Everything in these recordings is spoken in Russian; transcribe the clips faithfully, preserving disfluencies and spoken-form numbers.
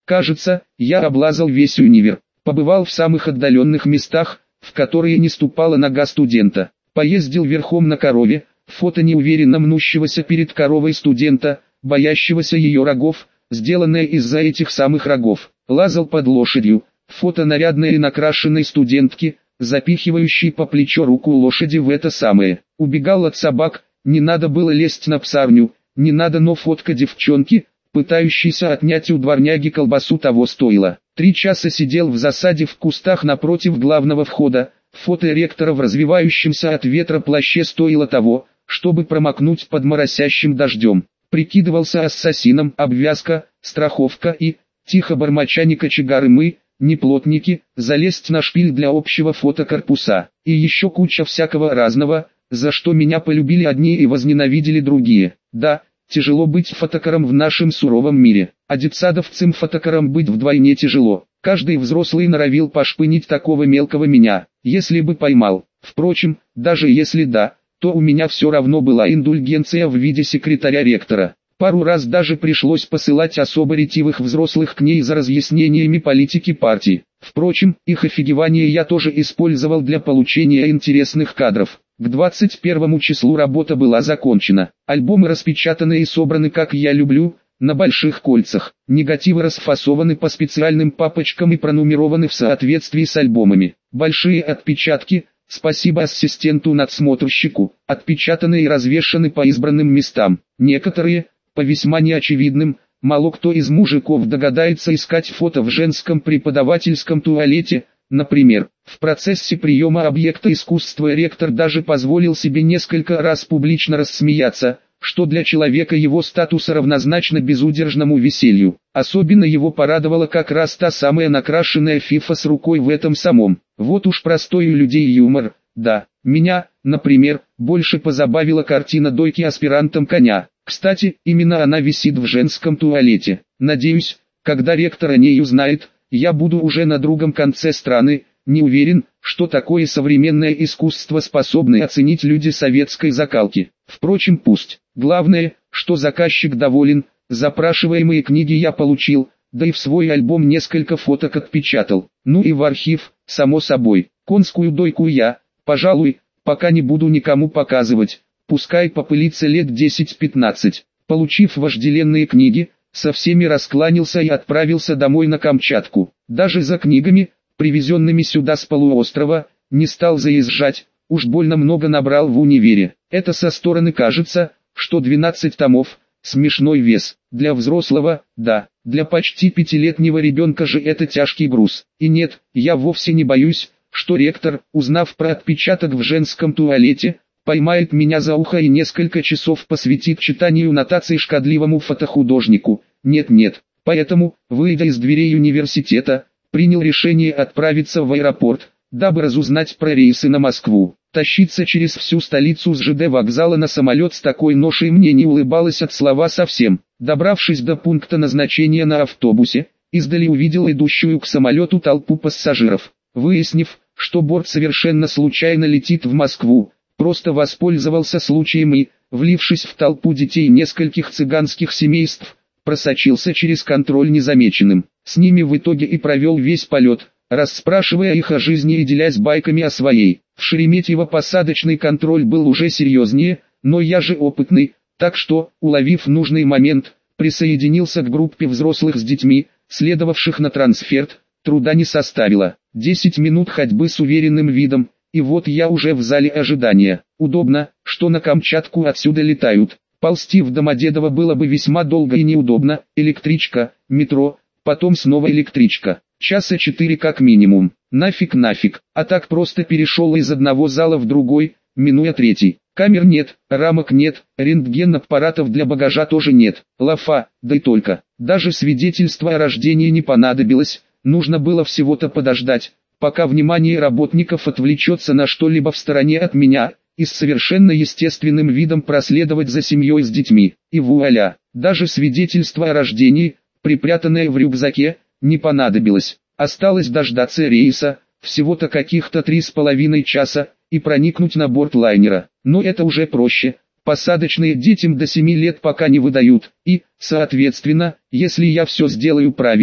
Кажется, я облазал весь универ, побывал в самых отдаленных местах, в которые не ступала нога студента. Поездил верхом на корове, фото неуверенно мнущегося перед коровой студента, боящегося ее рогов, сделанное из-за этих самых рогов. Лазал под лошадью, фото нарядной и накрашенной студентки, запихивающей по плечо руку лошади в это самое. Убегал от собак, не надо было лезть на псарню, не надо, но фотка девчонки, пытающейся отнять у дворняги колбасу, того стоило. Три часа сидел в засаде в кустах напротив главного входа, фото ректора в развивающемся от ветра плаще стоило того, чтобы промокнуть под моросящим дождем. Прикидывался ассасином, обвязка, страховка и, тихо бормоча, не кочегары мы, не плотники, залезть на шпиль для общего фотокорпуса. И еще куча всякого разного, за что меня полюбили одни и возненавидели другие. Да, тяжело быть фотокором в нашем суровом мире, а детсадовцем фотокором быть вдвойне тяжело. Каждый взрослый норовил пошпынить такого мелкого меня, если бы поймал. Впрочем, даже если да, то у меня все равно была индульгенция в виде секретаря ректора. Пару раз даже пришлось посылать особо ретивых взрослых к ней за разъяснениями политики партии. Впрочем, их офигевание я тоже использовал для получения интересных кадров. К двадцать первому числу работа была закончена. Альбомы распечатаны и собраны, как я люблю, на больших кольцах. Негативы расфасованы по специальным папочкам и пронумерованы в соответствии с альбомами. Большие отпечатки, спасибо ассистенту-надсмотрщику, отпечатаны и развешаны по избранным местам. Некоторые, по весьма неочевидным, мало кто из мужиков догадается искать фото в женском преподавательском туалете. Например, в процессе приема объекта искусства ректор даже позволил себе несколько раз публично рассмеяться, что для человека его статуса равнозначно безудержному веселью. Особенно его порадовала как раз та самая накрашенная фифа с рукой в этом самом. Вот уж простой у людей юмор. Да, меня, например, больше позабавила картина дойки аспирантом коня. Кстати, именно она висит в женском туалете. Надеюсь, когда ректор о ней узнает, я буду уже на другом конце страны. Не уверен, что такое современное искусство способны оценить люди советской закалки. Впрочем, пусть. Главное, что заказчик доволен, запрашиваемые книги я получил, да и в свой альбом несколько фоток отпечатал. Ну и в архив, само собой. Конскую дойку я, пожалуй, пока не буду никому показывать, пускай попылится лет десять-пятнадцать. Получив вожделенные книги, со всеми раскланялся и отправился домой на Камчатку. Даже за книгами, привезенными сюда с полуострова, не стал заезжать, уж больно много набрал в универе. Это со стороны кажется, что двенадцать томов – смешной вес. Для взрослого, да, для почти пятилетнего ребенка же это тяжкий груз. И нет, я вовсе не боюсь, что ректор, узнав про отпечаток в женском туалете, поймает меня за ухо и несколько часов посвятит читанию нотаций шкодливому фотохудожнику. Нет-нет, поэтому, выйдя из дверей университета, принял решение отправиться в аэропорт, дабы разузнать про рейсы на Москву. Тащиться через всю столицу с ЖД вокзала на самолет с такой ношей мне не улыбалось от слова совсем. Добравшись до пункта назначения на автобусе, издали увидел идущую к самолету толпу пассажиров. Выяснив, что борт совершенно случайно летит в Москву, просто воспользовался случаем и, влившись в толпу детей нескольких цыганских семейств, просочился через контроль незамеченным. С ними в итоге и провел весь полет, расспрашивая их о жизни и делясь байками о своей. В Шереметьево посадочный контроль был уже серьезнее, но я же опытный, так что, уловив нужный момент, присоединился к группе взрослых с детьми, следовавших на трансферт. Труда не составило. десять минут ходьбы с уверенным видом, и вот я уже в зале ожидания. Удобно, что на Камчатку отсюда летают. Ползти в Домодедово было бы весьма долго и неудобно. Электричка, метро, потом снова электричка. Часа четыре как минимум. Нафиг нафиг. А так просто перешел из одного зала в другой, минуя третий. Камер нет, рамок нет, рентген-аппаратов для багажа тоже нет. Лафа, да и только. Даже свидетельство о рождении не понадобилось. Нужно было всего-то подождать, пока внимание работников отвлечется на что-либо в стороне от меня, и с совершенно естественным видом проследовать за семьей с детьми. И вуаля, даже свидетельство о рождении, припрятанное в рюкзаке, не понадобилось. Осталось дождаться рейса, всего-то каких-то три с половиной часа, и проникнуть на борт лайнера. Но это уже проще. Посадочные детям до семи лет пока не выдают, и, соответственно, если я все сделаю правильно,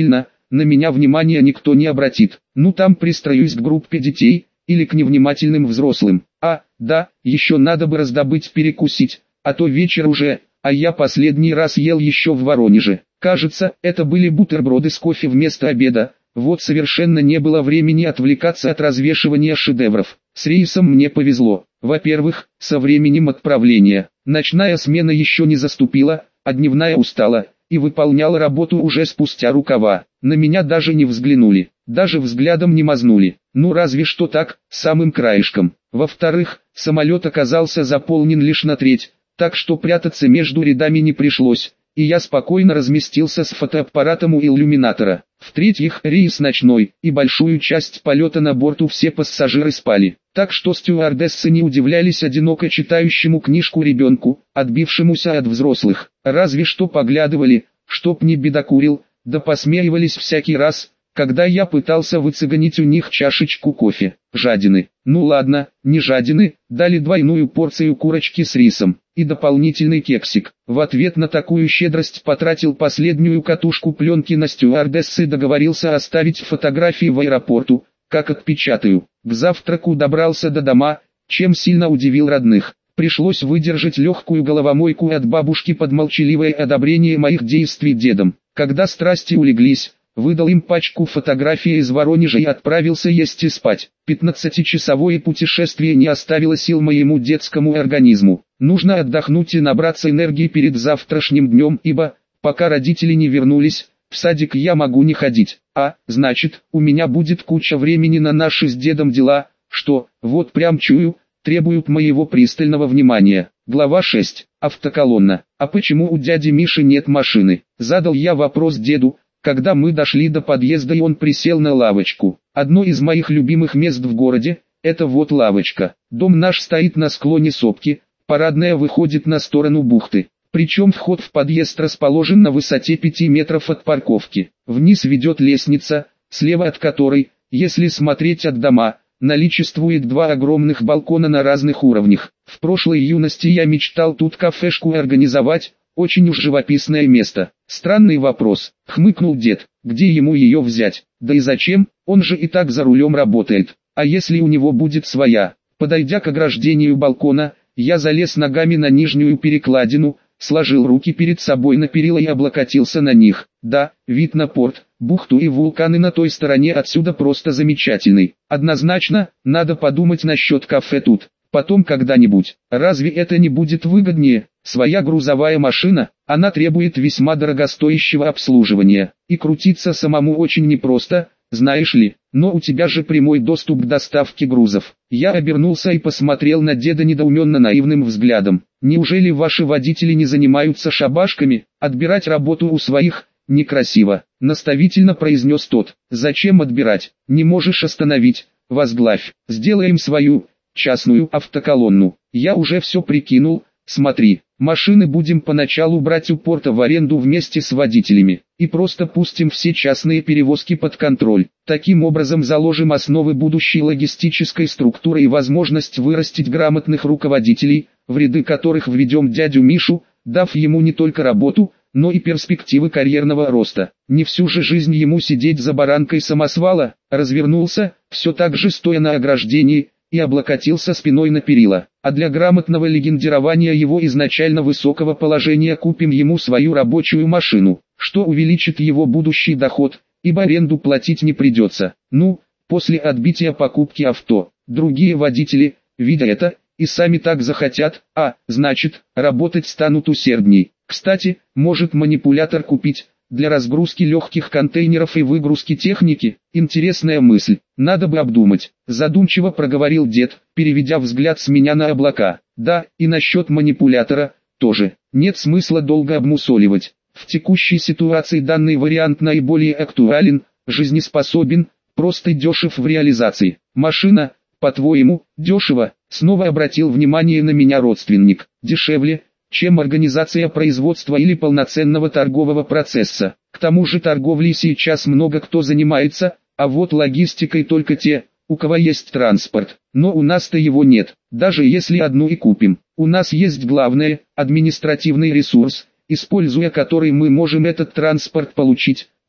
на меня внимания никто не обратит. Ну там пристроюсь к группе детей, или к невнимательным взрослым. А, да, еще надо бы раздобыть перекусить, а то вечер уже, а я последний раз ел еще в Воронеже. Кажется, это были бутерброды с кофе вместо обеда. Вот совершенно не было времени отвлекаться от развешивания шедевров. С рейсом мне повезло. Во-первых, со временем отправления. Ночная смена еще не заступила, а дневная устала и выполняла работу уже спустя рукава. На меня даже не взглянули, даже взглядом не мазнули. Ну разве что так, самым краешком. Во-вторых, самолет оказался заполнен лишь на треть, так что прятаться между рядами не пришлось, и я спокойно разместился с фотоаппаратом у иллюминатора. В-третьих, рейс ночной, и большую часть полета на борту все пассажиры спали, так что стюардессы не удивлялись одиноко читающему книжку ребенку, отбившемуся от взрослых, разве что поглядывали, чтоб не бедокурил, да посмеивались всякий раз, когда я пытался выцеганить у них чашечку кофе. Жадины. Ну ладно, не жадины, дали двойную порцию курочки с рисом и дополнительный кексик. В ответ на такую щедрость потратил последнюю катушку пленки на стюардессы и договорился оставить фотографии в аэропорту, как отпечатаю. К завтраку добрался до дома, чем сильно удивил родных. Пришлось выдержать легкую головомойку от бабушки под молчаливое одобрение моих действий дедом. Когда страсти улеглись, выдал им пачку фотографий из Воронежа и отправился есть и спать. Пятнадцатичасовое путешествие не оставило сил моему детскому организму. Нужно отдохнуть и набраться энергии перед завтрашним днем, ибо, пока родители не вернулись, в садик я могу не ходить. А, значит, у меня будет куча времени на наши с дедом дела, что, вот прям чую, требуют моего пристального внимания. Глава шесть. Автоколонна. А почему у дяди Миши нет машины? Задал я вопрос деду, когда мы дошли до подъезда и он присел на лавочку. Одно из моих любимых мест в городе, это вот лавочка. Дом наш стоит на склоне сопки, парадная выходит на сторону бухты. Причем вход в подъезд расположен на высоте пяти метров от парковки. Вниз ведет лестница, слева от которой, если смотреть от дома, наличествует два огромных балкона на разных уровнях. В прошлой юности я мечтал тут кафешку организовать, очень уж живописное место. Странный вопрос, хмыкнул дед, где ему ее взять? Да и зачем, он же и так за рулем работает. А если у него будет своя? Подойдя к ограждению балкона, я залез ногами на нижнюю перекладину, сложил руки перед собой на перила и облокотился на них. Да, вид на порт, бухту и вулканы на той стороне отсюда просто замечательный. Однозначно, надо подумать насчет кафе тут. Потом когда-нибудь. Разве это не будет выгоднее? Своя грузовая машина, она требует весьма дорогостоящего обслуживания. И крутиться самому очень непросто, знаешь ли. Но у тебя же прямой доступ к доставке грузов. Я обернулся и посмотрел на деда недоуменно наивным взглядом. Неужели ваши водители не занимаются шабашками? Отбирать работу у своих некрасиво. Наставительно произнес тот. Зачем отбирать? Не можешь остановить. Возглавь. Сделаем свою частную автоколонну. Я уже все прикинул, смотри, машины будем поначалу брать у порта в аренду вместе с водителями, и просто пустим все частные перевозки под контроль. Таким образом заложим основы будущей логистической структуры и возможность вырастить грамотных руководителей, в ряды которых введем дядю Мишу, дав ему не только работу, но и перспективы карьерного роста. Не всю же жизнь ему сидеть за баранкой самосвала. Развернулся, все так же стоя на ограждении, и облокотился спиной на перила. А для грамотного легендирования его изначально высокого положения купим ему свою рабочую машину, что увеличит его будущий доход, ибо аренду платить не придется. Ну, после отбития покупки авто, другие водители, видя это, и сами так захотят, а, значит, работать станут усердней. Кстати, может манипулятор купить, для разгрузки легких контейнеров и выгрузки техники? Интересная мысль, надо бы обдумать. Задумчиво проговорил дед, переведя взгляд с меня на облака. Да, и насчет манипулятора, тоже. Нет смысла долго обмусоливать. В текущей ситуации данный вариант наиболее актуален, жизнеспособен, просто дешев в реализации. Машина, по-твоему, дешево? Снова обратил внимание на меня родственник. Дешевле, чем организация производства или полноценного торгового процесса. К тому же торговлей сейчас много кто занимается, а вот логистикой только те, у кого есть транспорт. Но у нас-то его нет, даже если одну и купим. У нас есть главное, административный ресурс, используя который мы можем этот транспорт получить,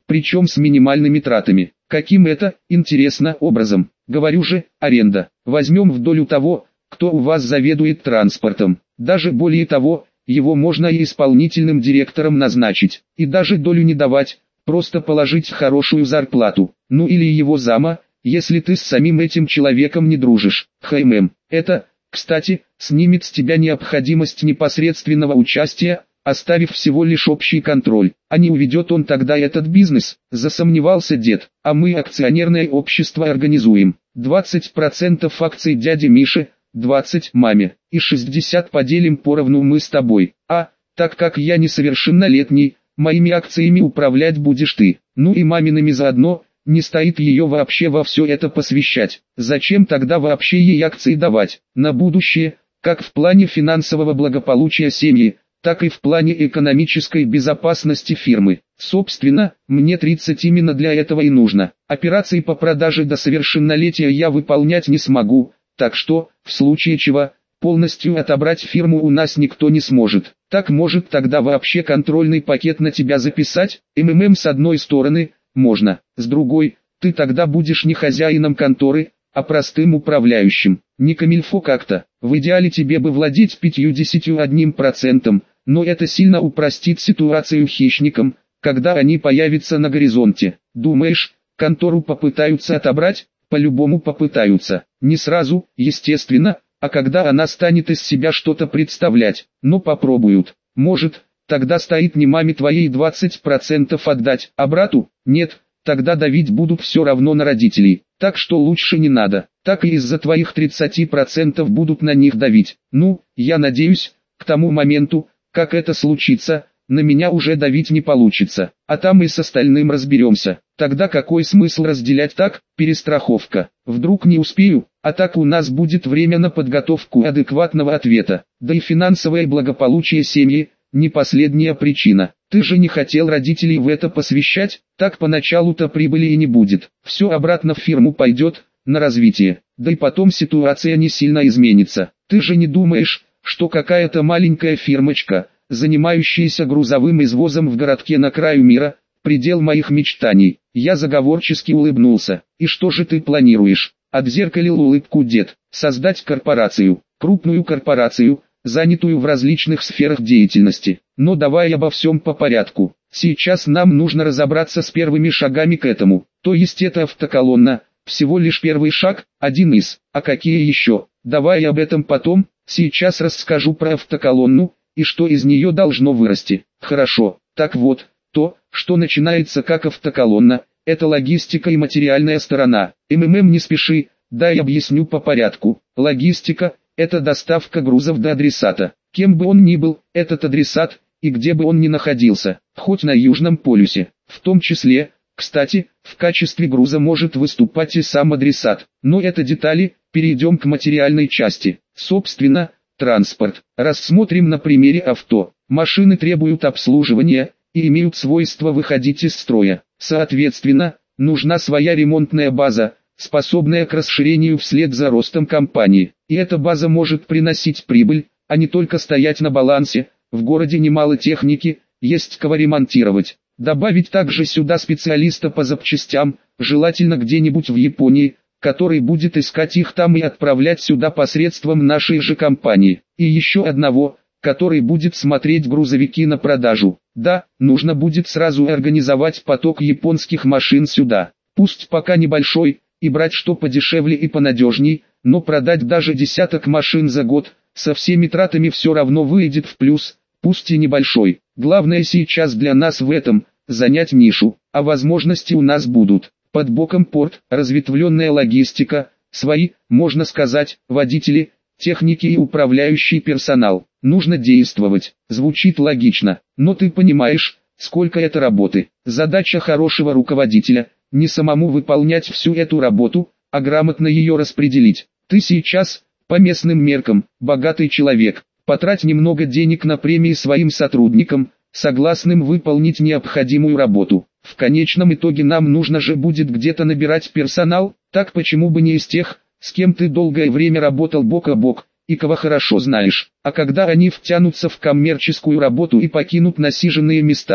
причем с минимальными тратами. Каким это, интересно, образом? Говорю же, аренда. Возьмем в долю того, кто у вас заведует транспортом. Даже более того, его можно и исполнительным директором назначить. И даже долю не давать, просто положить хорошую зарплату. Ну или его зама, если ты с самим этим человеком не дружишь. ХММ. Это, кстати, снимет с тебя необходимость непосредственного участия, оставив всего лишь общий контроль. А не уведет он тогда этот бизнес, засомневался дед. А мы акционерное общество организуем. двадцать процентов акций дяде Мише, двадцать маме, и шестьдесят поделим поровну мы с тобой. А, так как я несовершеннолетний, моими акциями управлять будешь ты. Ну и мамиными заодно, не стоит ее вообще во все это посвящать. Зачем тогда вообще ей акции давать? На будущее, как в плане финансового благополучия семьи, так и в плане экономической безопасности фирмы. Собственно, мне тридцать именно для этого и нужно. Операции по продаже до совершеннолетия я выполнять не смогу, так что, в случае чего, полностью отобрать фирму у нас никто не сможет. Так может тогда вообще контрольный пакет на тебя записать? МММ с одной стороны, можно, с другой, ты тогда будешь не хозяином конторы, а простым управляющим. Не камильфо как-то. В идеале тебе бы владеть пятьюдесятью одним процентом, но это сильно упростит ситуацию хищникам, когда они появятся на горизонте. Думаешь, контору попытаются отобрать? По-любому попытаются. Не сразу, естественно, а когда она станет из себя что-то представлять. Но попробуют. Может, тогда стоит не маме твоей двадцать процентов отдать, а брату? Нет, тогда давить будут все равно на родителей. Так что лучше не надо. Так и из-за твоих тридцати процентов будут на них давить. Ну, я надеюсь, к тому моменту, как это случится, на меня уже давить не получится. А там и с остальным разберемся. Тогда какой смысл разделять так? Перестраховка. Вдруг не успею, а так у нас будет время на подготовку адекватного ответа. Да и финансовое благополучие семьи – не последняя причина. Ты же не хотел родителей в это посвящать, так поначалу-то прибыли и не будет. Все обратно в фирму пойдет, на развитие. Да и потом ситуация не сильно изменится. Ты же не думаешь, что какая-то маленькая фирмочка, занимающаяся грузовым извозом в городке на краю мира, предел моих мечтаний. Я заговорчески улыбнулся. И что же ты планируешь? Отзеркалил улыбку дед. Создать корпорацию, крупную корпорацию, занятую в различных сферах деятельности. Но давай обо всем по порядку. Сейчас нам нужно разобраться с первыми шагами к этому. То есть это автоколонна, всего лишь первый шаг, один из. А какие еще? Давай об этом потом, сейчас расскажу про автоколонну, и что из нее должно вырасти. Хорошо, так вот, то, что начинается как автоколонна, это логистика и материальная сторона. МММ не спеши, дай объясню по порядку. Логистика – это доставка грузов до адресата. Кем бы он ни был, этот адресат, и где бы он ни находился, хоть на Южном полюсе. В том числе, кстати, в качестве груза может выступать и сам адресат. Но это детали, перейдем к материальной части. Собственно, транспорт. Рассмотрим на примере авто. Машины требуют обслуживания и имеют свойство выходить из строя. Соответственно, нужна своя ремонтная база, способная к расширению вслед за ростом компании. И эта база может приносить прибыль, а не только стоять на балансе. В городе немало техники, есть кого ремонтировать. Добавить также сюда специалиста по запчастям, желательно где-нибудь в Японии, который будет искать их там и отправлять сюда посредством нашей же компании. И еще одного, который будет смотреть грузовики на продажу. Да, нужно будет сразу организовать поток японских машин сюда. Пусть пока небольшой, и брать что подешевле и понадежней, но продать даже десяток машин за год, со всеми тратами все равно выйдет в плюс, пусть и небольшой. Главное сейчас для нас в этом – занять нишу, а возможности у нас будут. Под боком порт, разветвленная логистика, свои, можно сказать, водители, техники и управляющий персонал. Нужно действовать. Звучит логично, но ты понимаешь, сколько это работы. Задача хорошего руководителя – не самому выполнять всю эту работу, а грамотно ее распределить. Ты сейчас, по местным меркам, богатый человек. Потрать немного денег на премии своим сотрудникам, согласным выполнить необходимую работу. В конечном итоге нам нужно же будет где-то набирать персонал, так почему бы не из тех, с кем ты долгое время работал бок о бок, и кого хорошо знаешь. А когда они втянутся в коммерческую работу и покинут насиженные места,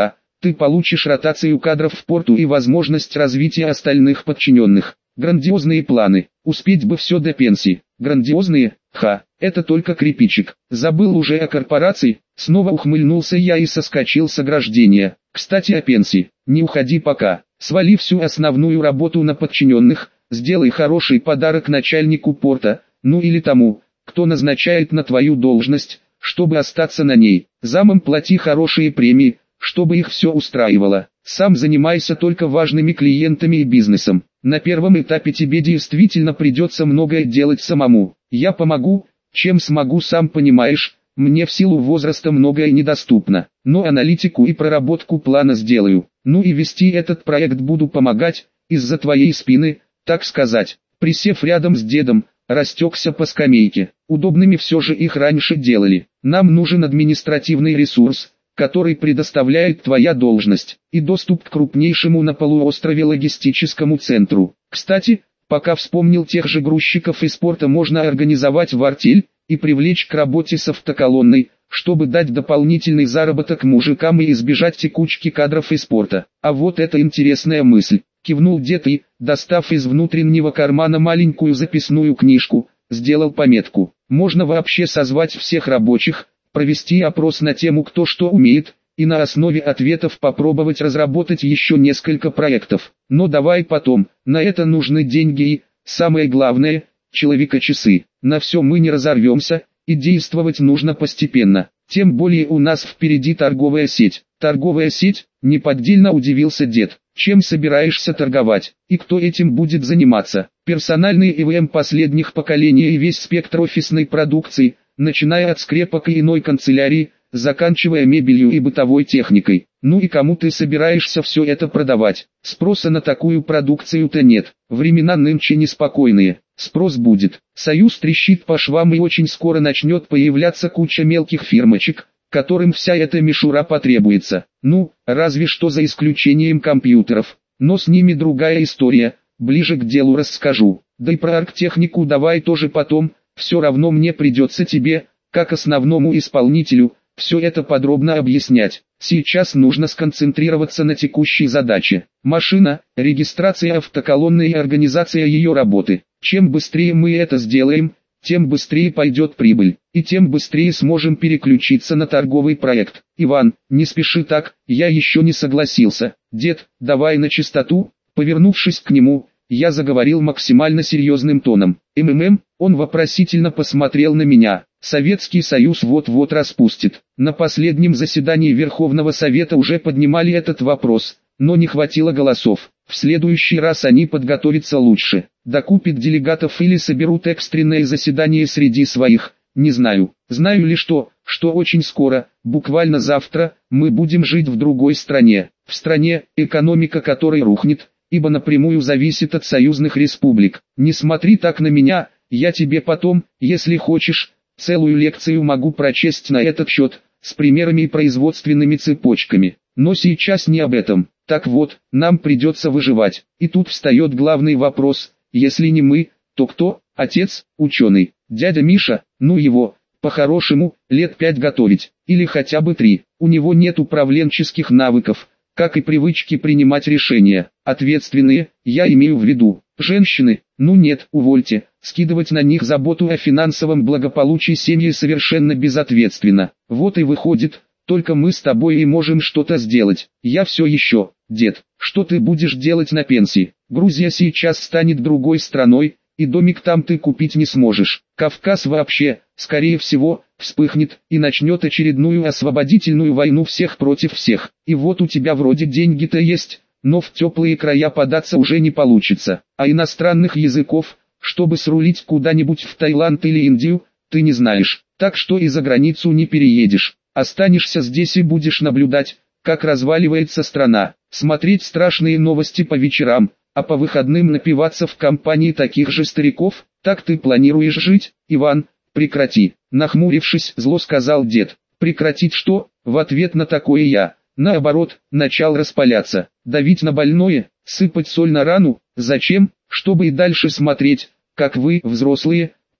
Ты получишь ротацию кадров в порту и возможность развития остальных подчиненных. Грандиозные планы. Успеть бы все до пенсии. Грандиозные? Ха, это только крепичик. Забыл уже о корпорации? Снова ухмыльнулся я и соскочил с ограждения. Кстати, о пенсии. Не уходи пока. Свали всю основную работу на подчиненных. Сделай хороший подарок начальнику порта, ну или тому, кто назначает на твою должность, чтобы остаться на ней. Замам плати хорошие премии, чтобы их все устраивало. Сам занимайся только важными клиентами и бизнесом. На первом этапе тебе действительно придется многое делать самому. Я помогу, чем смогу, сам понимаешь, мне в силу возраста многое недоступно. Но аналитику и проработку плана сделаю. Ну и вести этот проект буду помогать, из-за твоей спины, так сказать. Присев рядом с дедом, растекся по скамейке. Удобными все же их раньше делали. Нам нужен административный ресурс, который предоставляет твоя должность, и доступ к крупнейшему на полуострове логистическому центру. Кстати, пока вспомнил, тех же грузчиков из порта можно организовать в артель и привлечь к работе с автоколонной, чтобы дать дополнительный заработок мужикам и избежать текучки кадров из порта. А вот это интересная мысль. Кивнул дед и, достав из внутреннего кармана маленькую записную книжку, сделал пометку. Можно вообще созвать всех рабочих, провести опрос на тему кто что умеет, и на основе ответов попробовать разработать еще несколько проектов. Но давай потом, на это нужны деньги и, самое главное, человека-часы. На все мы не разорвемся, и действовать нужно постепенно. Тем более у нас впереди торговая сеть. Торговая сеть? Неподдельно удивился дед. Чем собираешься торговать? И кто этим будет заниматься? Персональный ИВМ последних поколений и весь спектр офисной продукции, начиная от скрепок и иной канцелярии, заканчивая мебелью и бытовой техникой. Ну и кому ты собираешься все это продавать? Спроса на такую продукцию-то нет. Времена нынче неспокойные. Спрос будет. Союз трещит по швам, и очень скоро начнет появляться куча мелких фирмочек, которым вся эта мишура потребуется. Ну, разве что за исключением компьютеров. Но с ними другая история, ближе к делу расскажу. Да и про арктехнику давай тоже потом, все равно мне придется тебе, как основному исполнителю, все это подробно объяснять. Сейчас нужно сконцентрироваться на текущей задаче. Машина, регистрация автоколонны и организация ее работы. Чем быстрее мы это сделаем, тем быстрее пойдет прибыль, и тем быстрее сможем переключиться на торговый проект. Иван, не спеши так, я еще не согласился. Дед, давай на чистоту. Повернувшись к нему, я заговорил максимально серьезным тоном. МММ, он вопросительно посмотрел на меня. Советский Союз вот-вот распустит. На последнем заседании Верховного Совета уже поднимали этот вопрос, но не хватило голосов. В следующий раз они подготовятся лучше. Докупят делегатов или соберут экстренное заседание среди своих, не знаю. Знаю лишь то, что очень скоро, буквально завтра, мы будем жить в другой стране. В стране, экономика которой рухнет, ибо напрямую зависит от союзных республик. Не смотри так на меня, я тебе потом, если хочешь, целую лекцию могу прочесть на этот счет, с примерами и производственными цепочками. Но сейчас не об этом. Так вот, нам придется выживать. И тут встает главный вопрос, если не мы, то кто? Отец, ученый, дядя Миша, ну его, по-хорошему, лет пять готовить, или хотя бы три. У него нет управленческих навыков, как и привычки принимать решения. Ответственные, я имею в виду, женщины, ну нет, увольте, скидывать на них заботу о финансовом благополучии семьи совершенно безответственно. Вот и выходит, только мы с тобой и можем что-то сделать. Я все еще, дед, что ты будешь делать на пенсии? Грузия сейчас станет другой страной, и домик там ты купить не сможешь. Кавказ вообще, скорее всего, вспыхнет и начнет очередную освободительную войну всех против всех. И вот у тебя вроде деньги-то есть, но в теплые края податься уже не получится. А иностранных языков, чтобы срулить куда-нибудь в Таиланд или Индию, ты не знаешь. Так что и за границу не переедешь. Останешься здесь и будешь наблюдать, как разваливается страна, смотреть страшные новости по вечерам, а по выходным напиваться в компании таких же стариков. Так ты планируешь жить, Иван? Прекрати. Нахмурившись, зло сказал дед. Прекратить что? В ответ на такое я, наоборот, начал распаляться. Давить на больное, сыпать соль на рану. Зачем? Чтобы и дальше смотреть, как вы, взрослые,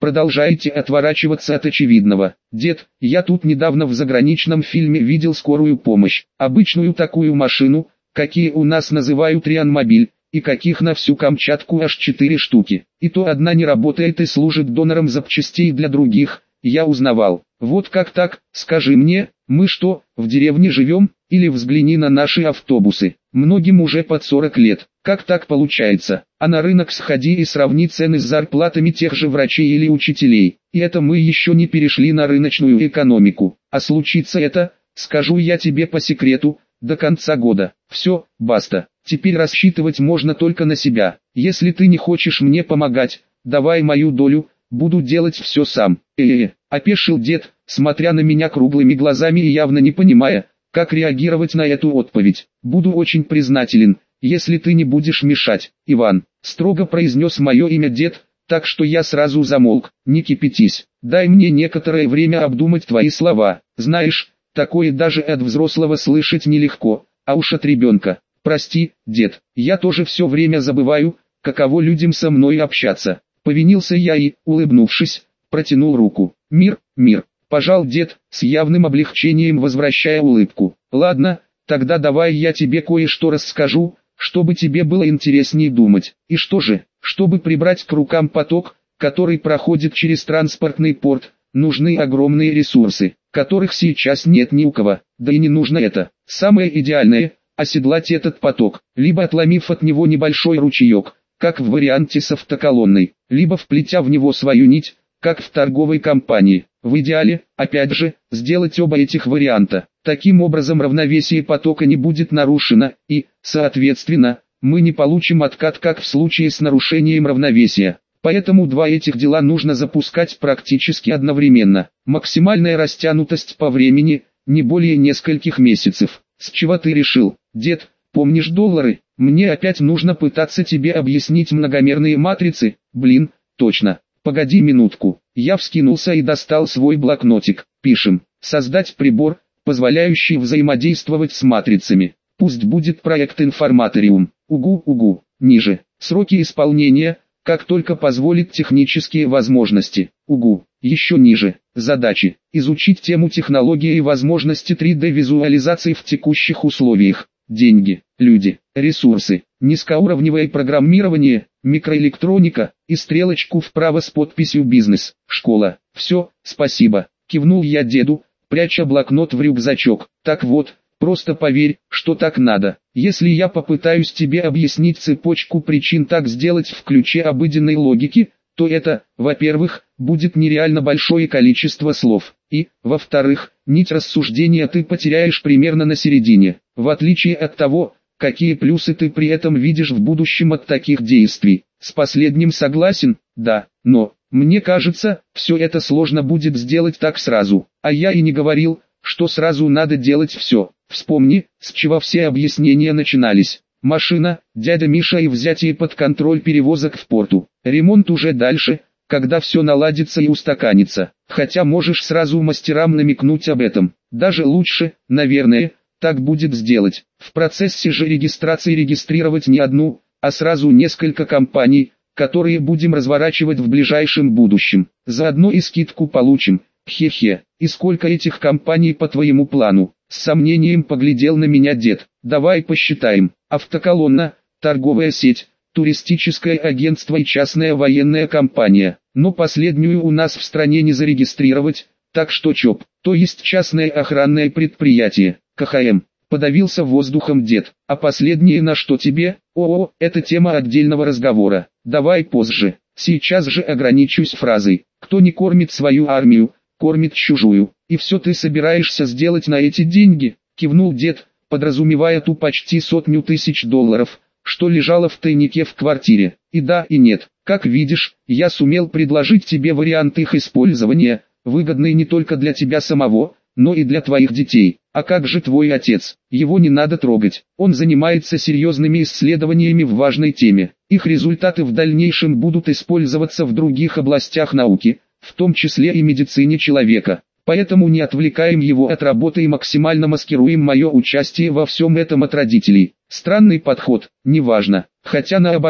продолжаете отворачиваться от очевидного. Дед, я тут недавно в заграничном фильме видел скорую помощь. Обычную такую машину, какие у нас называют реанмобиль, и каких на всю Камчатку аж четыре штуки. И то одна не работает и служит донором запчастей для других, я узнавал. Вот как так, скажи мне, мы что, в деревне живем, или взгляни на наши автобусы. Многим уже под сорок лет. Как так получается? А на рынок сходи и сравни цены с зарплатами тех же врачей или учителей. И это мы еще не перешли на рыночную экономику. А случится это, скажу я тебе по секрету, до конца года. Все, баста. Теперь рассчитывать можно только на себя. Если ты не хочешь мне помогать, давай мою долю, буду делать все сам. Э-э-э, опешил дед, смотря на меня круглыми глазами и явно не понимая, как реагировать на эту отповедь. Буду очень признателен, если ты не будешь мешать, Иван. Строго произнес мое имя дед, так что я сразу замолк. Не кипятись, дай мне некоторое время обдумать твои слова. Знаешь, такое даже от взрослого слышать нелегко, а уж от ребенка. Прости, дед, я тоже все время забываю, каково людям со мной общаться. Повинился я и, улыбнувшись, протянул руку. Мир, мир, пожал дед, с явным облегчением возвращая улыбку. Ладно, тогда давай я тебе кое-что расскажу, чтобы тебе было интереснее думать. И что же, чтобы прибрать к рукам поток, который проходит через транспортный порт, нужны огромные ресурсы, которых сейчас нет ни у кого, да и не нужно это. Самое идеальное – оседлать этот поток, либо отломив от него небольшой ручеек, как в варианте с автоколонной, либо вплетя в него свою нить, как в торговой компании. В идеале, опять же, сделать оба этих варианта. Таким образом равновесие потока не будет нарушено, и, соответственно, мы не получим откат, как в случае с нарушением равновесия. Поэтому два этих дела нужно запускать практически одновременно. Максимальная растянутость по времени, не более нескольких месяцев. С чего ты решил, дед, помнишь доллары? Мне опять нужно пытаться тебе объяснить многомерные матрицы, блин, точно. Погоди минутку, я вскинулся и достал свой блокнотик. Пишем, создать прибор, позволяющий взаимодействовать с матрицами. Пусть будет проект Информаториум. Угу-угу. Ниже. Сроки исполнения, как только позволит технические возможности. Угу. Еще ниже. Задачи. Изучить тему технологии и возможности три дэ визуализации в текущих условиях. Деньги, люди, ресурсы, низкоуровневое программирование, микроэлектроника, и стрелочку вправо с подписью «Бизнес», «Школа». Все, спасибо. Кивнул я деду, пряча блокнот в рюкзачок. Так вот, просто поверь, что так надо. Если я попытаюсь тебе объяснить цепочку причин так сделать в ключе обыденной логики, то это, во-первых, будет нереально большое количество слов, и, во-вторых, нить рассуждения ты потеряешь примерно на середине, в отличие от того, какие плюсы ты при этом видишь в будущем от таких действий. С последним согласен, да, но, мне кажется, все это сложно будет сделать так сразу, а я и не говорил, что сразу надо делать все. Вспомни, с чего все объяснения начинались. Машина, дядя Миша и взятие под контроль перевозок в порту. Ремонт уже дальше, когда все наладится и устаканится. Хотя можешь сразу мастерам намекнуть об этом. Даже лучше, наверное, так будет сделать. В процессе же регистрации регистрировать не одну, а сразу несколько компаний, которые будем разворачивать в ближайшем будущем. Заодно и скидку получим. Хе-хе. И сколько этих компаний по твоему плану? С сомнением поглядел на меня дед. Давай посчитаем. Автоколонна, торговая сеть, туристическое агентство и частная военная компания. Но последнюю у нас в стране не зарегистрировать, так что ЧОП, то есть частное охранное предприятие, ка ха эм. Подавился воздухом дед. А последнее на что тебе? О-о, это тема отдельного разговора. Давай позже. Сейчас же ограничусь фразой. Кто не кормит свою армию, кормит чужую. И все ты собираешься сделать на эти деньги? Кивнул дед, подразумевая ту почти сотню тысяч долларов, что лежало в тайнике в квартире. И да, и нет. Как видишь, я сумел предложить тебе вариант их использования, выгодный не только для тебя самого, но и для твоих детей. А как же твой отец? Его не надо трогать. Он занимается серьезными исследованиями в важной теме. Их результаты в дальнейшем будут использоваться в других областях науки, в том числе и медицине человека. Поэтому не отвлекаем его от работы и максимально маскируем мое участие во всем этом от родителей. Странный подход, неважно. Хотя наоборот,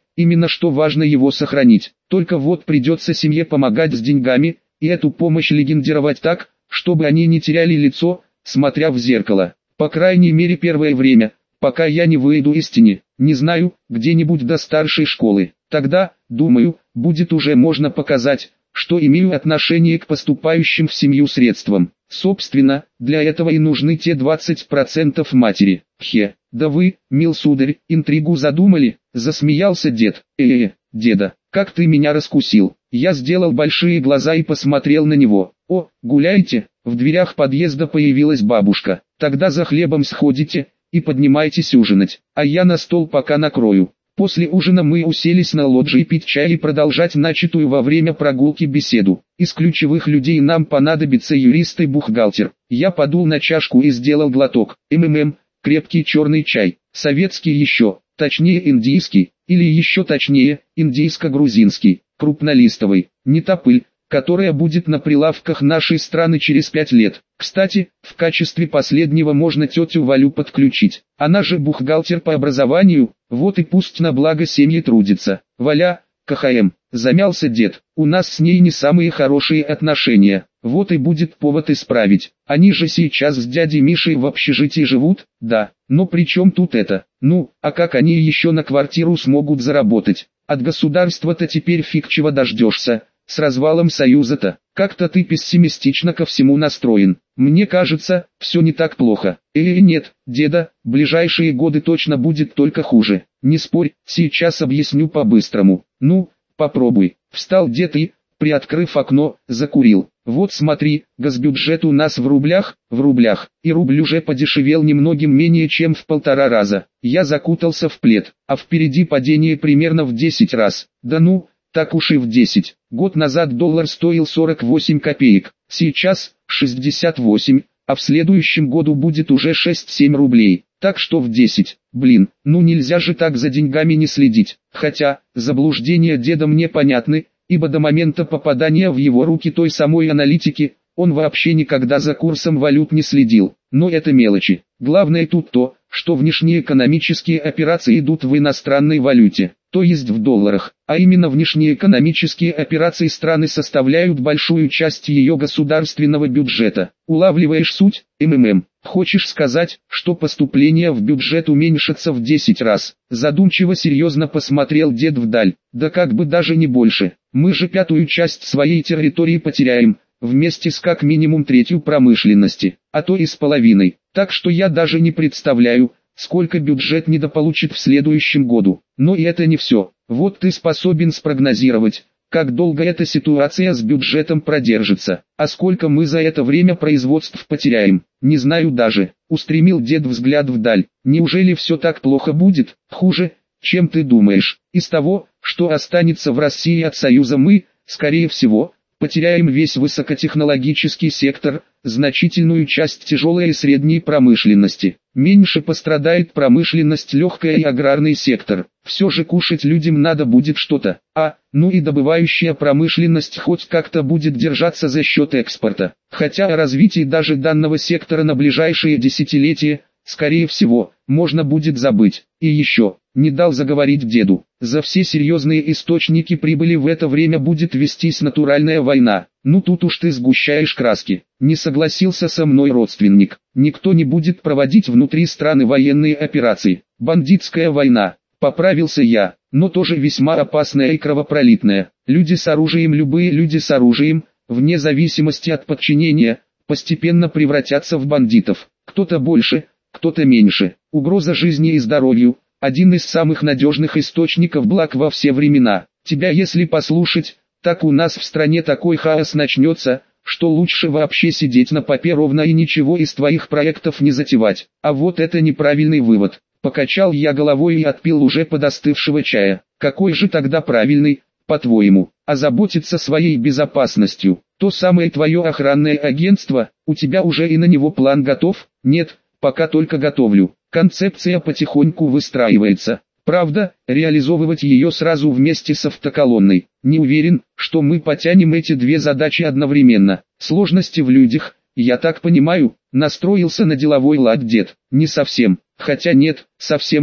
именно что важно его сохранить. Только вот придется семье помогать с деньгами, и эту помощь легендировать так, чтобы они не теряли лицо, смотря в зеркало. По крайней мере первое время, пока я не выйду из тени, не знаю, где-нибудь до старшей школы. Тогда, думаю, будет уже можно показать, что имею отношение к поступающим в семью средствам. Собственно, для этого и нужны те двадцать процентов матери. Хе, да вы, мил сударь, интригу задумали, засмеялся дед. Э-э, деда, как ты меня раскусил. Я сделал большие глаза и посмотрел на него. О, гуляйте, в дверях подъезда появилась бабушка. Тогда за хлебом сходите и поднимайтесь ужинать, а я на стол пока накрою. После ужина мы уселись на лоджии пить чай и продолжать начатую во время прогулки беседу. Из ключевых людей нам понадобится юрист и бухгалтер. Я подул на чашку и сделал глоток. МММ, крепкий черный чай, советский еще, точнее индийский, или еще точнее, индийско-грузинский, крупнолистовый, не та пыль, которая будет на прилавках нашей страны через пять лет. Кстати, в качестве последнего можно тетю Валю подключить. Она же бухгалтер по образованию, вот и пусть на благо семьи трудится. Валя, КХМ, замялся дед, у нас с ней не самые хорошие отношения. Вот и будет повод исправить. Они же сейчас с дядей Мишей в общежитии живут, да, но при чем тут это? Ну, а как они еще на квартиру смогут заработать? От государства-то теперь фиг чего дождешься. С развалом союза-то, как-то ты пессимистично ко всему настроен. Мне кажется, все не так плохо. Или нет, деда, ближайшие годы точно будет только хуже. Не спорь, сейчас объясню по-быстрому. Ну, попробуй. Встал дед и, приоткрыв окно, закурил. Вот смотри, госбюджет у нас в рублях, в рублях, и рубль уже подешевел немногим менее чем в полтора раза. Я закутался в плед, а впереди падение примерно в десять раз. Да ну... Так уж и в десять. Год назад доллар стоил сорок восемь копеек, сейчас шестьдесят восемь, а в следующем году будет уже шесть-семь рублей. Так что в десять. Блин, ну нельзя же так за деньгами не следить. Хотя, заблуждения деда мне понятны, ибо до момента попадания в его руки той самой аналитики, он вообще никогда за курсом валют не следил. Но это мелочи. Главное тут то, что внешнеэкономические операции идут в иностранной валюте, то есть в долларах, а именно внешнеэкономические операции страны составляют большую часть ее государственного бюджета. Улавливаешь суть? МММ. Хочешь сказать, что поступления в бюджет уменьшатся в десять раз? Задумчиво серьезно посмотрел дед вдаль. Да как бы даже не больше. Мы же пятую часть своей территории потеряем, вместе с как минимум третью промышленности, а то и с половиной. Так что я даже не представляю, сколько бюджет недополучит в следующем году. Но и это не все. Вот ты способен спрогнозировать, как долго эта ситуация с бюджетом продержится, а сколько мы за это время производств потеряем. Не знаю даже. Устремил дед взгляд вдаль. Неужели все так плохо будет? Хуже, чем ты думаешь. Из того, что останется в России от Союза, мы, скорее всего, потеряем весь высокотехнологический сектор, значительную часть тяжелой и средней промышленности. Меньше пострадает промышленность, легкая и аграрный сектор. Все же кушать людям надо будет что-то. А, ну и добывающая промышленность хоть как-то будет держаться за счет экспорта. Хотя о развитии даже данного сектора на ближайшие десятилетия, скорее всего, можно будет забыть. И еще, не дал заговорить деду. За все серьезные источники прибыли в это время будет вестись натуральная война. Ну тут уж ты сгущаешь краски. Не согласился со мной родственник. Никто не будет проводить внутри страны военные операции. Бандитская война. Поправился я, но тоже весьма опасная и кровопролитная. Люди с оружием, любые люди с оружием, вне зависимости от подчинения, постепенно превратятся в бандитов. Кто-то больше, кто-то меньше. Угроза жизни и здоровью – один из самых надежных источников благ во все времена. Тебя если послушать, так у нас в стране такой хаос начнется, что лучше вообще сидеть на попе ровно и ничего из твоих проектов не затевать. А вот это неправильный вывод. Покачал я головой и отпил уже подостывшего чая. Какой же тогда правильный, по-твоему? Озаботиться своей безопасностью. То самое твое охранное агентство, у тебя уже и на него план готов? Нет, пока только готовлю. Концепция потихоньку выстраивается. Правда, реализовывать ее сразу вместе с автоколонной. Не уверен, что мы потянем эти две задачи одновременно. Сложности в людях, я так понимаю, настроился на деловой лад дед. Не совсем, хотя нет, совсем нет.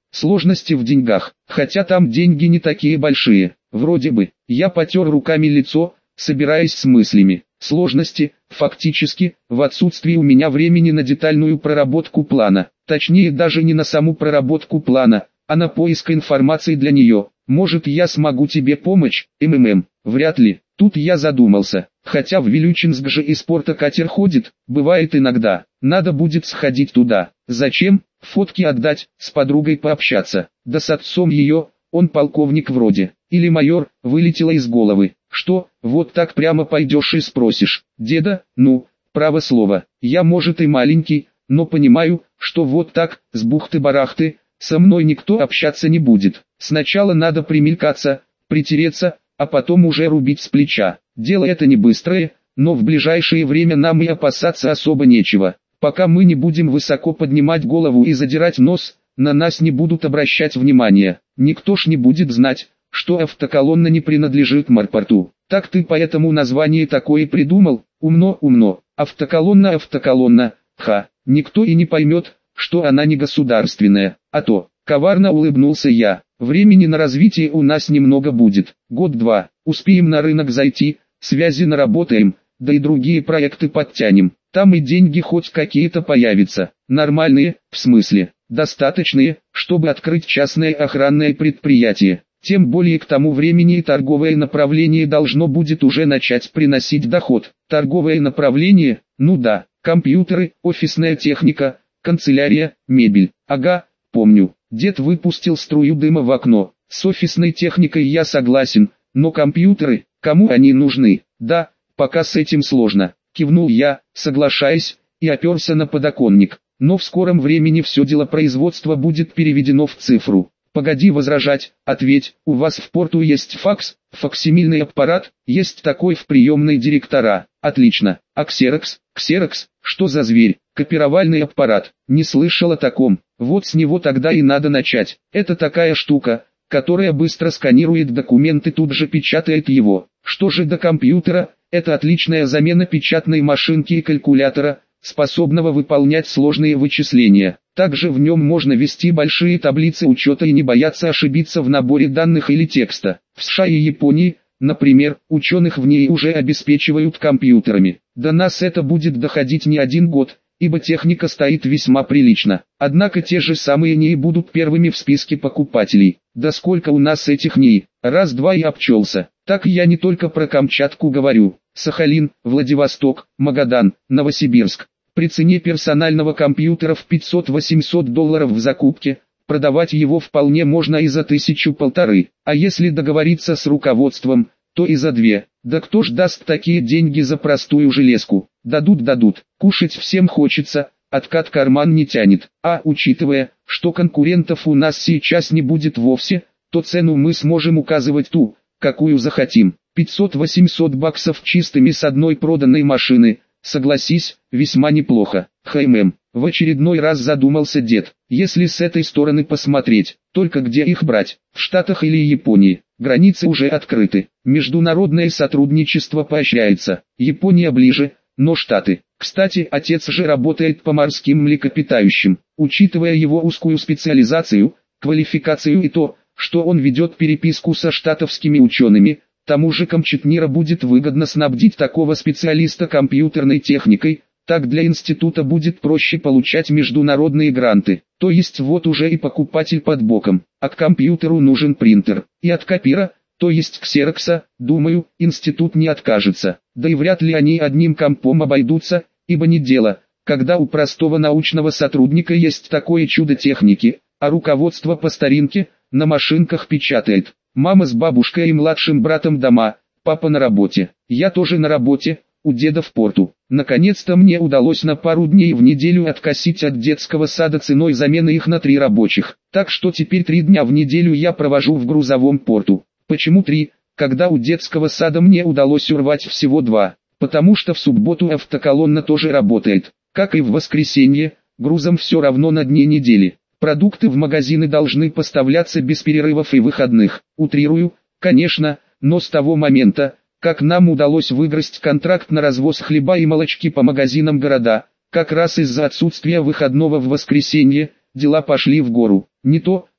Сложности в деньгах, хотя там деньги не такие большие, вроде бы. Я потер руками лицо, собираясь с мыслями. Сложности, фактически, в отсутствии у меня времени на детальную проработку плана. Точнее даже не на саму проработку плана, а на поиск информации для нее. Может я смогу тебе помочь, МММ? Вряд ли. Тут я задумался. Хотя в Вилючинск же и спортокатер ходит, бывает иногда. Надо будет сходить туда. Зачем? Фотки отдать, с подругой пообщаться. Да с отцом ее, он полковник вроде. Или майор, вылетело из головы. Что, вот так прямо пойдешь и спросишь? Деда, ну, право слово. Я может и маленький, но понимаю, что вот так, с бухты-барахты, со мной никто общаться не будет. Сначала надо примелькаться, притереться, а потом уже рубить с плеча. Дело это не быстрое, но в ближайшее время нам и опасаться особо нечего. Пока мы не будем высоко поднимать голову и задирать нос, на нас не будут обращать внимания. Никто ж не будет знать, что автоколонна не принадлежит морпорту. Так ты поэтому название такое придумал? Умно, умно. Автоколонна, автоколонна, ха. Никто и не поймет, что она не государственная. А то, коварно улыбнулся я. Времени на развитие у нас немного будет. Год-два. Успеем на рынок зайти, связи наработаем, да и другие проекты подтянем. Там и деньги хоть какие-то появятся. Нормальные, в смысле, достаточные, чтобы открыть частное охранное предприятие. Тем более к тому времени и торговое направление должно будет уже начать приносить доход. Торговое направление, ну да, компьютеры, офисная техника, канцелярия, мебель. Ага, помню, дед выпустил струю дыма в окно. С офисной техникой я согласен, но компьютеры, кому они нужны? Да, пока с этим сложно. Кивнул я, соглашаясь, и оперся на подоконник. Но в скором времени все дело производства будет переведено в цифру. Погоди возражать, ответь, у вас в порту есть факс, факсимильный аппарат, есть такой в приемной директора. Отлично. А ксерокс, ксерокс, что за зверь? Копировальный аппарат. Не слышал о таком. Вот с него тогда и надо начать. Это такая штука, которая быстро сканирует документы, тут же печатает его. Что же до компьютера? Это отличная замена печатной машинки и калькулятора, способного выполнять сложные вычисления. Также в нем можно вести большие таблицы учета и не бояться ошибиться в наборе данных или текста. В США и Японии, например, ученых в ней уже обеспечивают компьютерами. До нас это будет доходить не один год, ибо техника стоит весьма прилично. Однако те же самые НИИ будут первыми в списке покупателей. Да сколько у нас этих НИИ? Раз-два и обчелся. Так я не только про Камчатку говорю. Сахалин, Владивосток, Магадан, Новосибирск. При цене персонального компьютера в пятьсот-восемьсот долларов в закупке, продавать его вполне можно и за тысячу-полторы. А если договориться с руководством, то и за две. Да кто ж даст такие деньги за простую железку? Дадут, дадут. Кушать всем хочется, откат карман не тянет. А учитывая, что конкурентов у нас сейчас не будет вовсе, то цену мы сможем указывать ту, какую захотим. пятьсот-восемьсот баксов чистыми с одной проданной машины, согласись, весьма неплохо. Хм, в очередной раз задумался дед. Если с этой стороны посмотреть, только где их брать? В Штатах или Японии? Границы уже открыты. Международное сотрудничество поощряется. Япония ближе, но Штаты. Кстати, отец же работает по морским млекопитающим. Учитывая его узкую специализацию, квалификацию и то, что он ведет переписку со штатовскими учеными, тому же Камчетнира будет выгодно снабдить такого специалиста компьютерной техникой, так для института будет проще получать международные гранты. То есть вот уже и покупатель под боком, а к компьютеру нужен принтер. И от копира, то есть ксерокса, думаю, институт не откажется. Да и вряд ли они одним компом обойдутся, ибо не дело, когда у простого научного сотрудника есть такое чудо техники, а руководство по старинке, на машинках печатает. Мама с бабушкой и младшим братом дома, папа на работе. Я тоже на работе, у деда в порту. Наконец-то мне удалось на пару дней в неделю откосить от детского сада ценой замены их на три рабочих. Так что теперь три дня в неделю я провожу в грузовом порту. Почему три, когда у детского сада мне удалось урвать всего два? Потому что в субботу автоколонна тоже работает. Как и в воскресенье, грузом все равно на дне недели. Продукты в магазины должны поставляться без перерывов и выходных. Утрирую, конечно, но с того момента, как нам удалось выиграть контракт на развоз хлеба и молочки по магазинам города, как раз из-за отсутствия выходного в воскресенье, дела пошли в гору. Не то,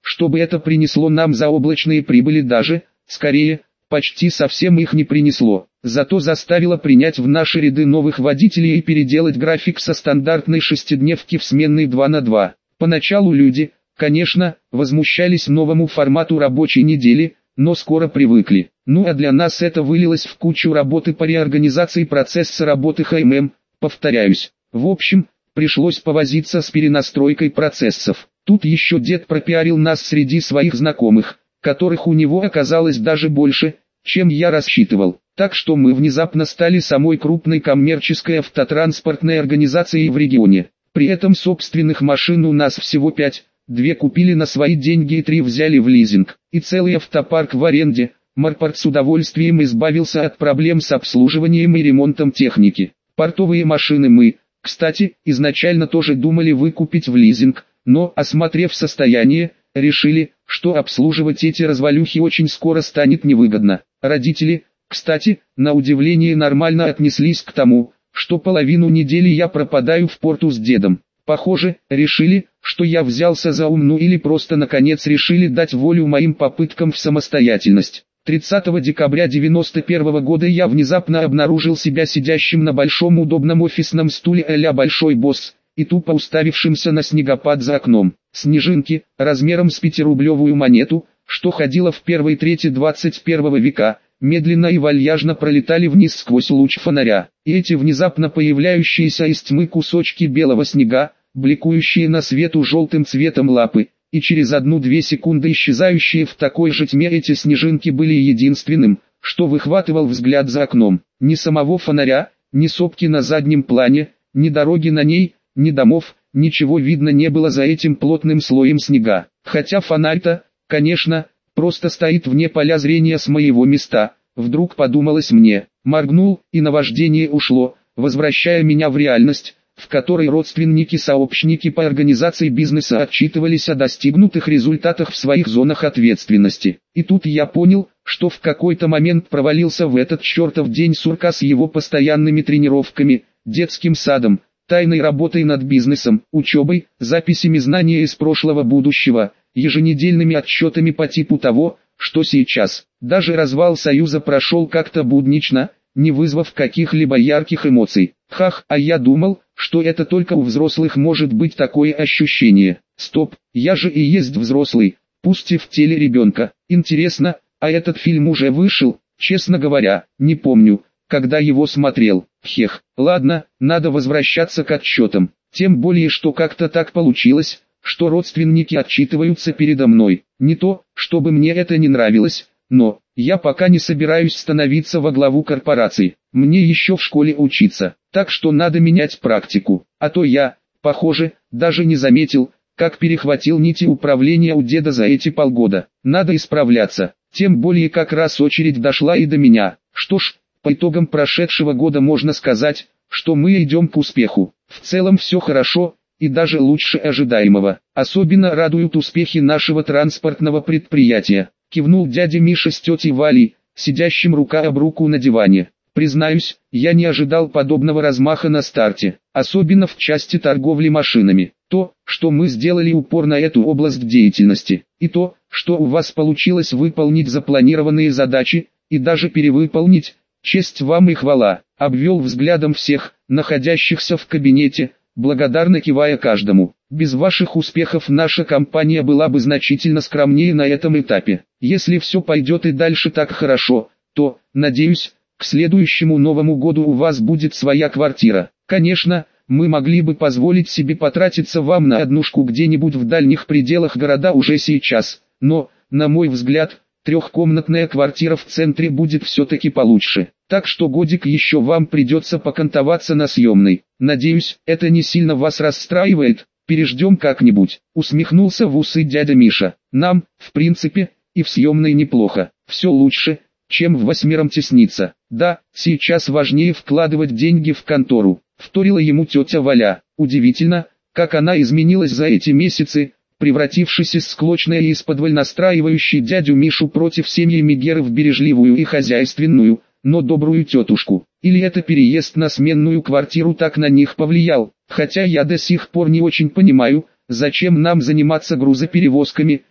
чтобы это принесло нам заоблачные прибыли даже, скорее, почти совсем их не принесло. Зато заставило принять в наши ряды новых водителей и переделать график со стандартной шестидневки в сменный два на два. Поначалу люди, конечно, возмущались новому формату рабочей недели, но скоро привыкли. Ну а для нас это вылилось в кучу работы по реорганизации процесса работы эйч эм эм, повторяюсь. В общем, пришлось повозиться с перенастройкой процессов. Тут еще дед пропиарил нас среди своих знакомых, которых у него оказалось даже больше, чем я рассчитывал. Так что мы внезапно стали самой крупной коммерческой автотранспортной организацией в регионе. При этом собственных машин у нас всего пять, две купили на свои деньги и три взяли в лизинг. И целый автопарк в аренде. Морпорт с удовольствием избавился от проблем с обслуживанием и ремонтом техники. Портовые машины мы, кстати, изначально тоже думали выкупить в лизинг, но, осмотрев состояние, решили, что обслуживать эти развалюхи очень скоро станет невыгодно. Родители, кстати, на удивление нормально отнеслись к тому, что половину недели я пропадаю в порту с дедом. Похоже, решили, что я взялся за ум, ну или просто наконец решили дать волю моим попыткам в самостоятельность. тридцатого декабря девяносто первого года я внезапно обнаружил себя сидящим на большом удобном офисном стуле а-ля Большой Босс, и тупо уставившимся на снегопад за окном. Снежинки, размером с пятирублевую монету, что ходила в первой трети двадцать первого века, медленно и вальяжно пролетали вниз сквозь луч фонаря. И эти внезапно появляющиеся из тьмы кусочки белого снега, бликующие на свету желтым цветом лапы, и через одну-две секунды исчезающие в такой же тьме эти снежинки были единственным, что выхватывал взгляд за окном. Ни самого фонаря, ни сопки на заднем плане, ни дороги на ней, ни домов, ничего видно не было за этим плотным слоем снега. Хотя фонарь-то, конечно, просто стоит вне поля зрения с моего места, вдруг подумалось мне. Моргнул, и наваждение ушло, возвращая меня в реальность, в которой родственники-сообщники по организации бизнеса отчитывались о достигнутых результатах в своих зонах ответственности. И тут я понял, что в какой-то момент провалился в этот чертов день сурка с его постоянными тренировками, детским садом, тайной работой над бизнесом, учебой, записями знания из прошлого будущего, еженедельными отчетами по типу того, что сейчас. Даже развал Союза прошел как-то буднично, не вызвав каких-либо ярких эмоций. Хах, а я думал, что это только у взрослых может быть такое ощущение. Стоп, я же и есть взрослый, пусть и в теле ребенка. Интересно, а этот фильм уже вышел? Честно говоря, не помню, когда его смотрел. Хех, ладно, надо возвращаться к отчетам. Тем более, что как-то так получилось, что родственники отчитываются передо мной. Не то, чтобы мне это не нравилось, но я пока не собираюсь становиться во главу корпорации. Мне еще в школе учиться, так что надо менять практику. А то я, похоже, даже не заметил, как перехватил нити управления у деда за эти полгода. Надо исправляться, тем более как раз очередь дошла и до меня. Что ж, по итогам прошедшего года можно сказать, что мы идем к успеху. В целом все хорошо, и даже лучше ожидаемого. Особенно радуют успехи нашего транспортного предприятия. Кивнул дядя Миша с тетей Валей, сидящим рука об руку на диване. Признаюсь, я не ожидал подобного размаха на старте, особенно в части торговли машинами. То, что мы сделали упор на эту область деятельности, и то, что у вас получилось выполнить запланированные задачи, и даже перевыполнить, честь вам и хвала. Обвел взглядом всех, находящихся в кабинете, благодарно кивая каждому. Без ваших успехов наша компания была бы значительно скромнее на этом этапе. Если все пойдет и дальше так хорошо, то, надеюсь, к следующему Новому году у вас будет своя квартира. Конечно, мы могли бы позволить себе потратиться вам на однушку где-нибудь в дальних пределах города уже сейчас, но, на мой взгляд, трехкомнатная квартира в центре будет все-таки получше. Так что годик еще вам придется покантоваться на съемной. Надеюсь, это не сильно вас расстраивает, переждем как-нибудь. Усмехнулся в усы дядя Миша. Нам, в принципе, и в съемной неплохо. Все лучше, чем в восьмером тесниться. Да, сейчас важнее вкладывать деньги в контору. Вторила ему тетя Валя. Удивительно, как она изменилась за эти месяцы, превратившись из склочной и исподволь настраивающей дядю Мишу против семьи Мегеры в бережливую и хозяйственную, но добрую тетушку. Или это переезд на сменную квартиру так на них повлиял, хотя я до сих пор не очень понимаю, зачем нам заниматься грузоперевозками,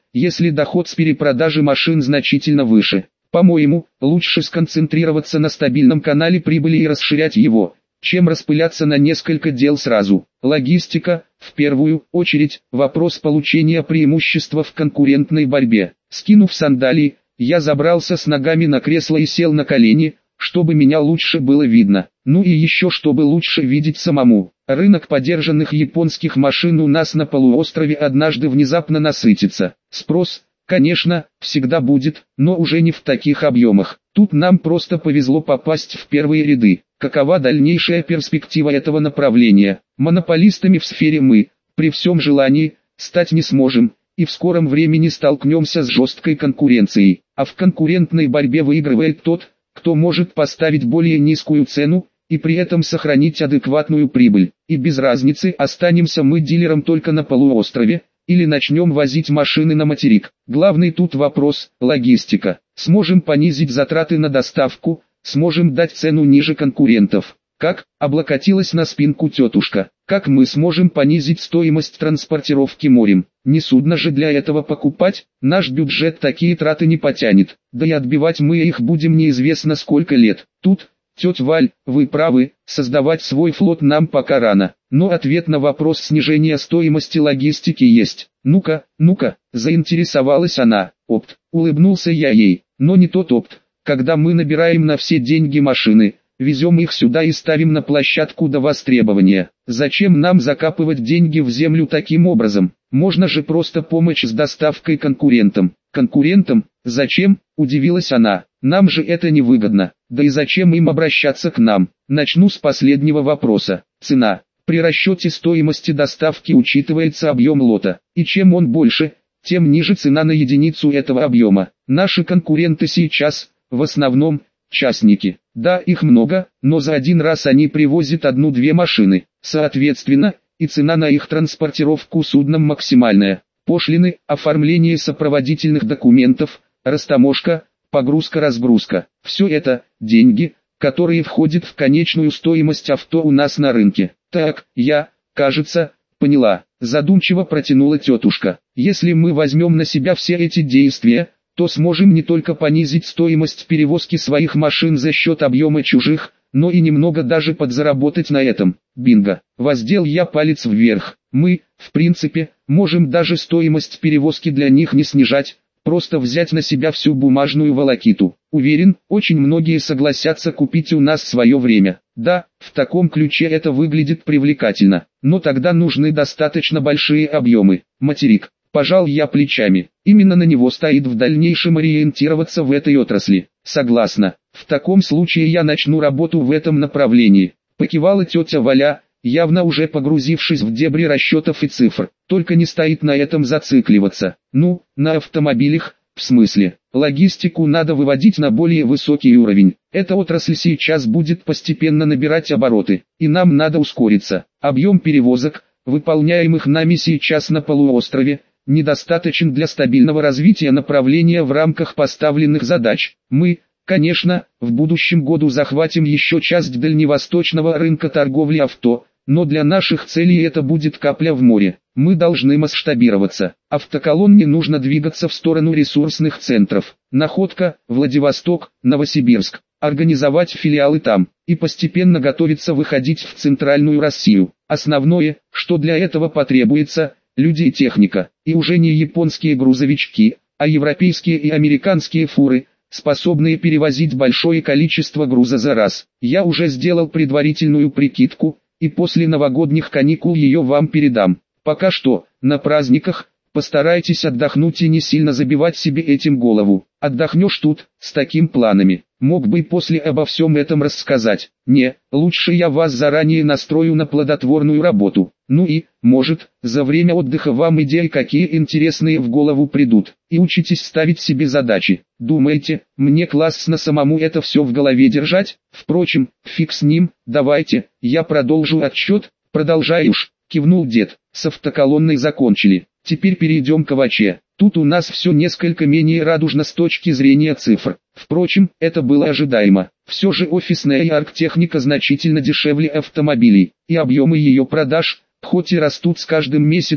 если доход с перепродажи машин значительно выше. По-моему, лучше сконцентрироваться на стабильном канале прибыли и расширять его, чем распыляться на несколько дел сразу. Логистика, в первую очередь, вопрос получения преимущества в конкурентной борьбе. Скинув сандалии, я забрался с ногами на кресло и сел на колени, чтобы меня лучше было видно. Ну и еще чтобы лучше видеть самому. Рынок подержанных японских машин у нас на полуострове однажды внезапно насытится. Спрос, конечно, всегда будет, но уже не в таких объемах. Тут нам просто повезло попасть в первые ряды. Какова дальнейшая перспектива этого направления? Монополистами в сфере мы, при всем желании, стать не сможем, и в скором времени столкнемся с жесткой конкуренцией. А в конкурентной борьбе выигрывает тот, кто может поставить более низкую цену, и при этом сохранить адекватную прибыль. И без разницы, останемся мы дилером только на полуострове, или начнем возить машины на материк. Главный тут вопрос – логистика. Сможем понизить затраты на доставку, сможем дать цену ниже конкурентов. Как? Облокотилась на спинку тетушка. Как мы сможем понизить стоимость транспортировки морем? Не судно же для этого покупать, наш бюджет такие траты не потянет. Да и отбивать мы их будем неизвестно сколько лет. Тут, тетя Валь, вы правы, создавать свой флот нам пока рано. Но ответ на вопрос снижения стоимости логистики есть. Ну-ка, ну-ка, заинтересовалась она. Опт, улыбнулся я ей, но не тот опт, когда мы набираем на все деньги машины, везем их сюда и ставим на площадку до востребования. Зачем нам закапывать деньги в землю таким образом? Можно же просто помочь с доставкой конкурентам. Конкурентам? Зачем? Удивилась она. Нам же это не выгодно. Да и зачем им обращаться к нам? Начну с последнего вопроса. Цена. При расчете стоимости доставки учитывается объем лота. И чем он больше, тем ниже цена на единицу этого объема. Наши конкуренты сейчас, в основном, частники. Да, их много, но за один раз они привозят одну-две машины. Соответственно, и цена на их транспортировку судном максимальная. Пошлины, оформление сопроводительных документов, растаможка, погрузка-разгрузка. Все это – деньги, которые входят в конечную стоимость авто у нас на рынке. Так, я, кажется, поняла. Задумчиво протянула тетушка. Если мы возьмем на себя все эти действия, то сможем не только понизить стоимость перевозки своих машин за счет объема чужих, но и немного даже подзаработать на этом. Бинго. Воздел я палец вверх. Мы, в принципе, можем даже стоимость перевозки для них не снижать, просто взять на себя всю бумажную волокиту. Уверен, очень многие согласятся купить у нас свое время. Да, в таком ключе это выглядит привлекательно, но тогда нужны достаточно большие объемы. Материк. Пожал я плечами. Именно на него стоит в дальнейшем ориентироваться в этой отрасли. Согласна. В таком случае я начну работу в этом направлении. Покивала тетя Валя, явно уже погрузившись в дебри расчетов и цифр. Только не стоит на этом зацикливаться. Ну, на автомобилях, в смысле. Логистику надо выводить на более высокий уровень. Эта отрасль сейчас будет постепенно набирать обороты. И нам надо ускориться. Объем перевозок, выполняемых нами сейчас на полуострове, недостаточен для стабильного развития направления в рамках поставленных задач. Мы, конечно, в будущем году захватим еще часть дальневосточного рынка торговли авто, но для наших целей это будет капля в море. Мы должны масштабироваться. Автоколонне нужно двигаться в сторону ресурсных центров. Находка, Владивосток, Новосибирск. Организовать филиалы там и постепенно готовиться выходить в центральную Россию. Основное, что для этого потребуется – люди и техника, и уже не японские грузовички, а европейские и американские фуры, способные перевозить большое количество груза за раз. Я уже сделал предварительную прикидку, и после новогодних каникул ее вам передам. Пока что, на праздниках, постарайтесь отдохнуть и не сильно забивать себе этим голову. Отдохнешь тут, с такими планами. Мог бы после обо всем этом рассказать. Не, лучше я вас заранее настрою на плодотворную работу. Ну и, может, за время отдыха вам идеи какие интересные в голову придут. И учитесь ставить себе задачи. Думаете, мне классно самому это все в голове держать? Впрочем, фиг с ним, давайте, я продолжу отсчет. Продолжай уж, кивнул дед. С автоколонной закончили. Теперь перейдем к овоще. Тут у нас все несколько менее радужно с точки зрения цифр. Впрочем, это было ожидаемо. Все же офисная и арктехника значительно дешевле автомобилей, и объемы ее продаж, хоть и растут с каждым месяцем,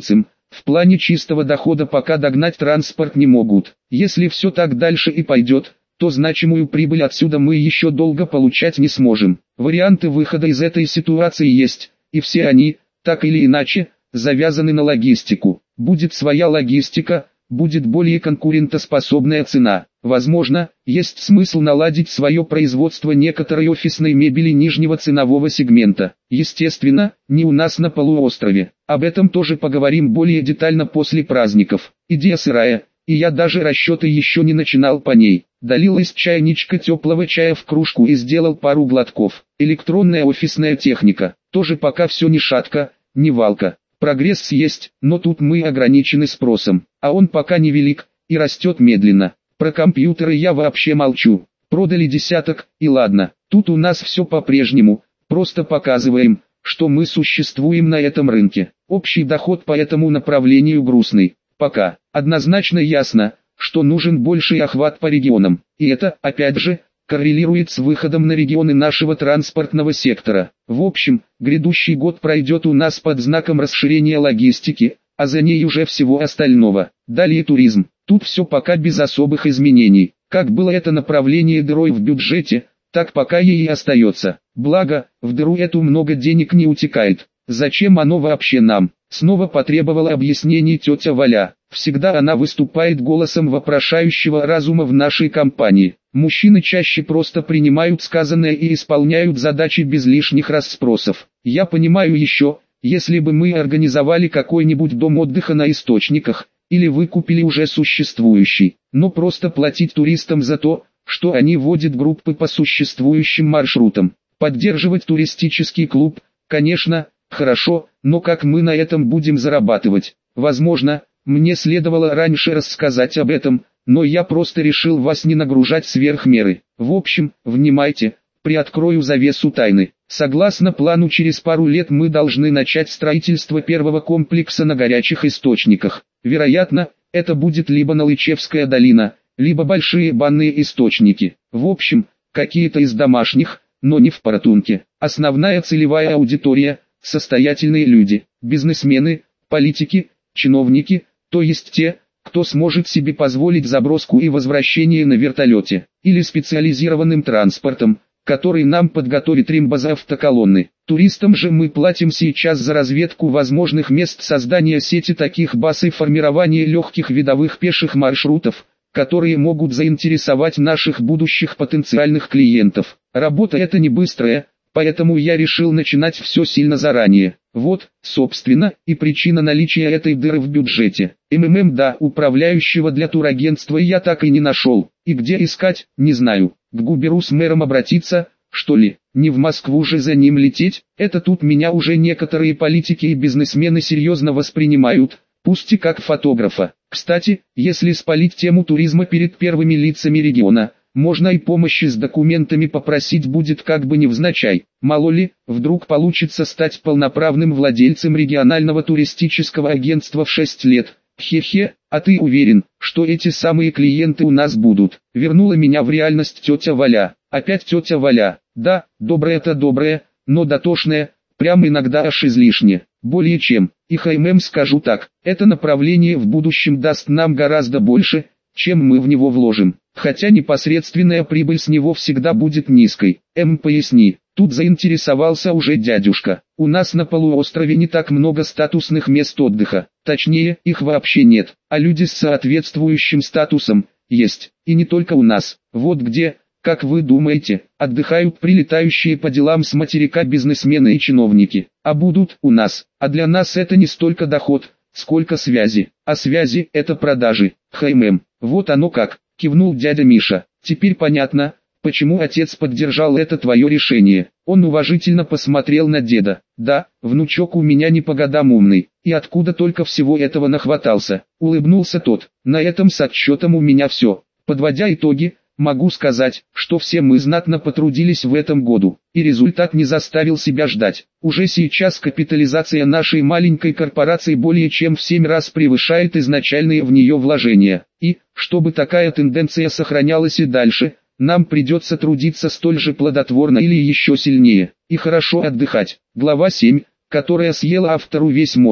в плане чистого дохода пока догнать транспорт не могут. Если все так дальше и пойдет, то значимую прибыль отсюда мы еще долго получать не сможем. Варианты выхода из этой ситуации есть, и все они, так или иначе, завязаны на логистику. Будет своя логистика, будет более конкурентоспособная цена. Возможно, есть смысл наладить свое производство некоторой офисной мебели нижнего ценового сегмента. Естественно, не у нас на полуострове. Об этом тоже поговорим более детально после праздников. Идея сырая, и я даже расчеты еще не начинал по ней. Долил из чайничка теплого чая в кружку и сделал пару глотков. Электронная офисная техника. Тоже пока все ни шатко, ни валко. Прогресс есть, но тут мы ограничены спросом, а он пока невелик и растет медленно. Про компьютеры я вообще молчу. Продали десяток, и ладно. Тут у нас все по-прежнему, просто показываем, что мы существуем на этом рынке. Общий доход по этому направлению грустный. Пока. Однозначно ясно, что нужен больший охват по регионам. И это, опять же, коррелирует с выходом на регионы нашего транспортного сектора. В общем, грядущий год пройдет у нас под знаком расширения логистики, а за ней уже всего остального. Далее туризм. Тут все пока без особых изменений. Как было это направление дырой в бюджете, так пока ей и остается. Благо, в дыру эту много денег не утекает. Зачем оно вообще нам? Снова потребовала объяснений тетя Валя. Всегда она выступает голосом вопрошающего разума в нашей компании. Мужчины чаще просто принимают сказанное и исполняют задачи без лишних расспросов. Я понимаю еще, если бы мы организовали какой-нибудь дом отдыха на источниках, или выкупили уже существующий, но просто платить туристам за то, что они водят группы по существующим маршрутам. Поддерживать туристический клуб, конечно, хорошо, но как мы на этом будем зарабатывать? Возможно, мне следовало раньше рассказать об этом, но я просто решил вас не нагружать сверх меры. В общем, внимайте, приоткрою завесу тайны. Согласно плану, через пару лет мы должны начать строительство первого комплекса на горячих источниках. Вероятно, это будет либо Налычевская долина, либо большие банные источники. В общем, какие-то из домашних, но не в Паратунке. Основная целевая аудитория – состоятельные люди, бизнесмены, политики, чиновники, то есть те, кто сможет себе позволить заброску и возвращение на вертолете, или специализированным транспортом, который нам подготовит Римбаза автоколонны. Туристам же мы платим сейчас за разведку возможных мест создания сети таких баз и формирование легких видовых пеших маршрутов, которые могут заинтересовать наших будущих потенциальных клиентов. Работа эта не быстрая, поэтому я решил начинать все сильно заранее. Вот, собственно, и причина наличия этой дыры в бюджете. МММ да, управляющего для турагентства я так и не нашел. И где искать, не знаю. К Губеру с мэром обратиться, что ли? Не в Москву же за ним лететь? Это тут меня уже некоторые политики и бизнесмены серьезно воспринимают, пусть и как фотографа. Кстати, если спалить тему туризма перед первыми лицами региона, можно и помощи с документами попросить будет как бы невзначай. Мало ли, вдруг получится стать полноправным владельцем регионального туристического агентства в шесть лет. Хе-хе, а ты уверен, что эти самые клиенты у нас будут? Вернула меня в реальность тетя Валя. Опять тетя Валя. Да, добрая-то добрая, но дотошная, прям иногда аж излишне. Более чем. И ХММ, скажу так, это направление в будущем даст нам гораздо больше, чем мы в него вложим. Хотя непосредственная прибыль с него всегда будет низкой. М, поясни. Тут заинтересовался уже дядюшка. У нас на полуострове не так много статусных мест отдыха. Точнее, их вообще нет. А люди с соответствующим статусом есть. И не только у нас. Вот где, как вы думаете, отдыхают прилетающие по делам с материка бизнесмены и чиновники. А будут у нас. А для нас это не столько доход, сколько связи. А связи – это продажи. ХММ. Вот оно как, кивнул дядя Миша. Теперь понятно, почему отец поддержал это твое решение. Он уважительно посмотрел на деда. Да, внучок у меня не по годам умный. И откуда только всего этого нахватался? Улыбнулся тот. На этом с отчетом у меня все. Подводя итоги, могу сказать, что все мы знатно потрудились в этом году, и результат не заставил себя ждать. Уже сейчас капитализация нашей маленькой корпорации более чем в семь раз превышает изначальные в нее вложения. И, чтобы такая тенденция сохранялась и дальше, нам придется трудиться столь же плодотворно или еще сильнее, и хорошо отдыхать. Глава семь, которая съела автору весь мозг,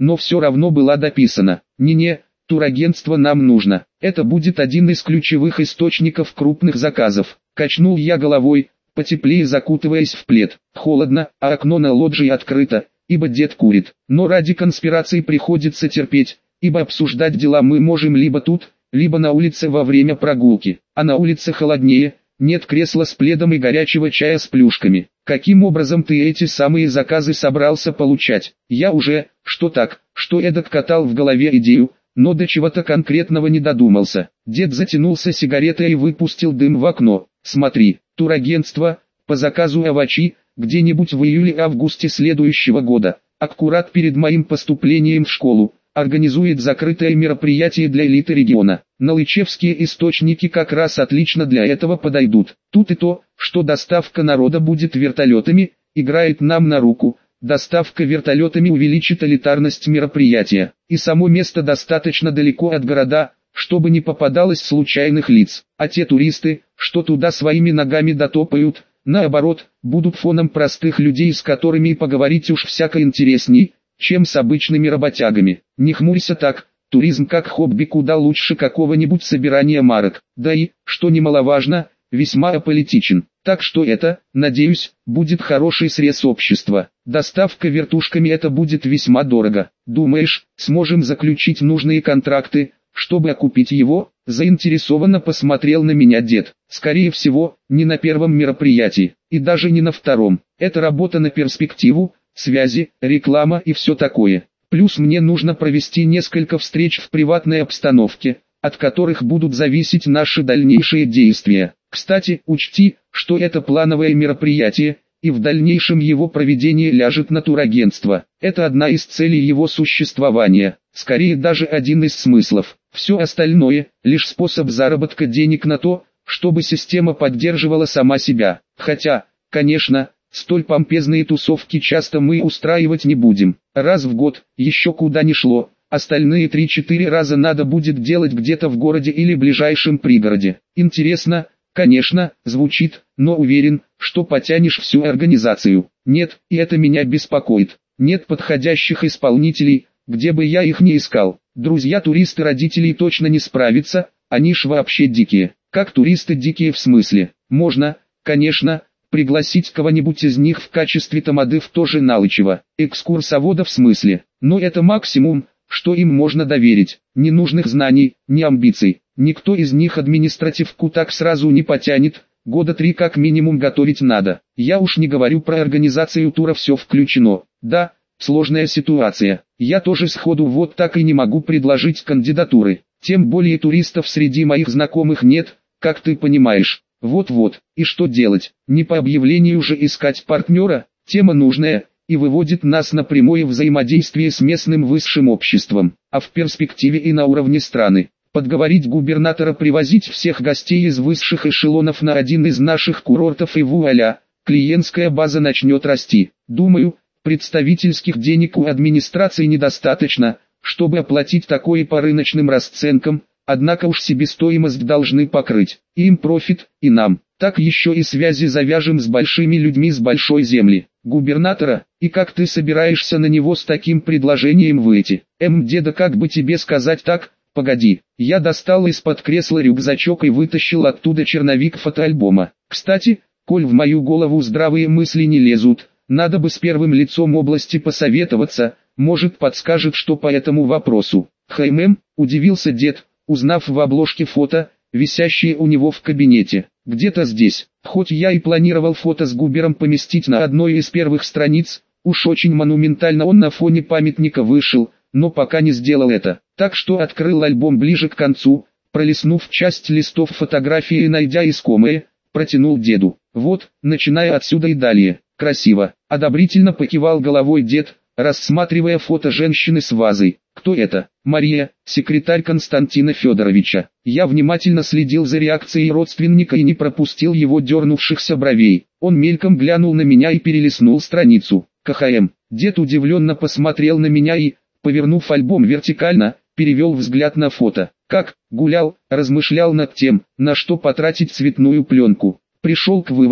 но все равно была дописана. Не-не, турагентство нам нужно. Это будет один из ключевых источников крупных заказов. Качнул я головой, потеплее закутываясь в плед. Холодно, а окно на лоджии открыто, ибо дед курит. Но ради конспирации приходится терпеть, ибо обсуждать дела мы можем либо тут, либо на улице во время прогулки. А на улице холоднее, нет кресла с пледом и горячего чая с плюшками. Каким образом ты эти самые заказы собрался получать? Я уже, что так, что эдак катал в голове идею, но до чего-то конкретного не додумался. Дед затянулся сигаретой и выпустил дым в окно. Смотри, турагентство, по заказу Авачи, где-нибудь в июле-августе следующего года, аккурат перед моим поступлением в школу, организует закрытое мероприятие для элиты региона. Налычевские источники как раз отлично для этого подойдут. Тут и то, что доставка народа будет вертолетами, играет нам на руку. Доставка вертолетами увеличит элитарность мероприятия, и само место достаточно далеко от города, чтобы не попадалось случайных лиц. А те туристы, что туда своими ногами дотопают, наоборот, будут фоном простых людей, с которыми и поговорить уж всяко интересней, чем с обычными работягами. Не хмурься так, туризм как хобби куда лучше какого-нибудь собирания марок, да и, что немаловажно, весьма аполитичен. Так что это, надеюсь, будет хороший срез общества. Доставка вертушками это будет весьма дорого. Думаешь, сможем заключить нужные контракты, чтобы окупить его? Заинтересованно посмотрел на меня дед. Скорее всего, не на первом мероприятии, и даже не на втором. Это работа на перспективу, связи, реклама и все такое. Плюс мне нужно провести несколько встреч в приватной обстановке, от которых будут зависеть наши дальнейшие действия. Кстати, учти, что это плановое мероприятие, и в дальнейшем его проведение ляжет на турагентство. Это одна из целей его существования, скорее даже один из смыслов. Все остальное – лишь способ заработка денег на то, чтобы система поддерживала сама себя. Хотя, конечно, столь помпезные тусовки часто мы устраивать не будем. Раз в год, еще куда ни шло. Остальные три-четыре раза надо будет делать где-то в городе или ближайшем пригороде. Интересно, конечно, звучит, но уверен, что потянешь всю организацию. Нет, и это меня беспокоит. Нет подходящих исполнителей, где бы я их не искал. Друзья-туристы родителей точно не справятся, они ж вообще дикие. Как туристы дикие в смысле? Можно, конечно, пригласить кого-нибудь из них в качестве тамады в тоже Налычево. Экскурсовода в смысле, но это максимум, что им можно доверить. Ни нужных знаний, ни амбиций. Никто из них административку так сразу не потянет, года три как минимум готовить надо. Я уж не говорю про организацию тура, все включено. Да, сложная ситуация. Я тоже сходу вот так и не могу предложить кандидатуры. Тем более туристов среди моих знакомых нет, как ты понимаешь. Вот-вот, и что делать? Не по объявлению же искать партнера, тема нужная, и выводит нас на прямое взаимодействие с местным высшим обществом, а в перспективе и на уровне страны. Подговорить губернатора привозить всех гостей из высших эшелонов на один из наших курортов, и вуаля, клиентская база начнет расти. Думаю, представительских денег у администрации недостаточно, чтобы оплатить такое по рыночным расценкам, однако уж себестоимость должны покрыть. И им профит, и нам. Так еще и связи завяжем с большими людьми с большой земли. Губернатора, и как ты собираешься на него с таким предложением выйти? Эм, деда, как бы тебе сказать так? Погоди, я достал из-под кресла рюкзачок и вытащил оттуда черновик фотоальбома. Кстати, коль в мою голову здравые мысли не лезут, надо бы с первым лицом области посоветоваться, может подскажет что по этому вопросу. Хаймем, удивился дед, узнав в обложке фото, висящее у него в кабинете. Где-то здесь, хоть я и планировал фото с Губером поместить на одной из первых страниц, уж очень монументально он на фоне памятника вышел, но пока не сделал это. Так что открыл альбом ближе к концу, пролистнув часть листов фотографии и найдя искомое, протянул деду. Вот, начиная отсюда и далее. Красиво. Одобрительно покивал головой дед, рассматривая фото женщины с вазой. Кто это? Мария, секретарь Константина Федоровича. Я внимательно следил за реакцией родственника и не пропустил его дернувшихся бровей. Он мельком глянул на меня и перелистнул страницу. КХМ. Дед удивленно посмотрел на меня и, повернув альбом вертикально, перевел взгляд на фото. Как, гулял, размышлял над тем, на что потратить цветную пленку. Пришел к выводу,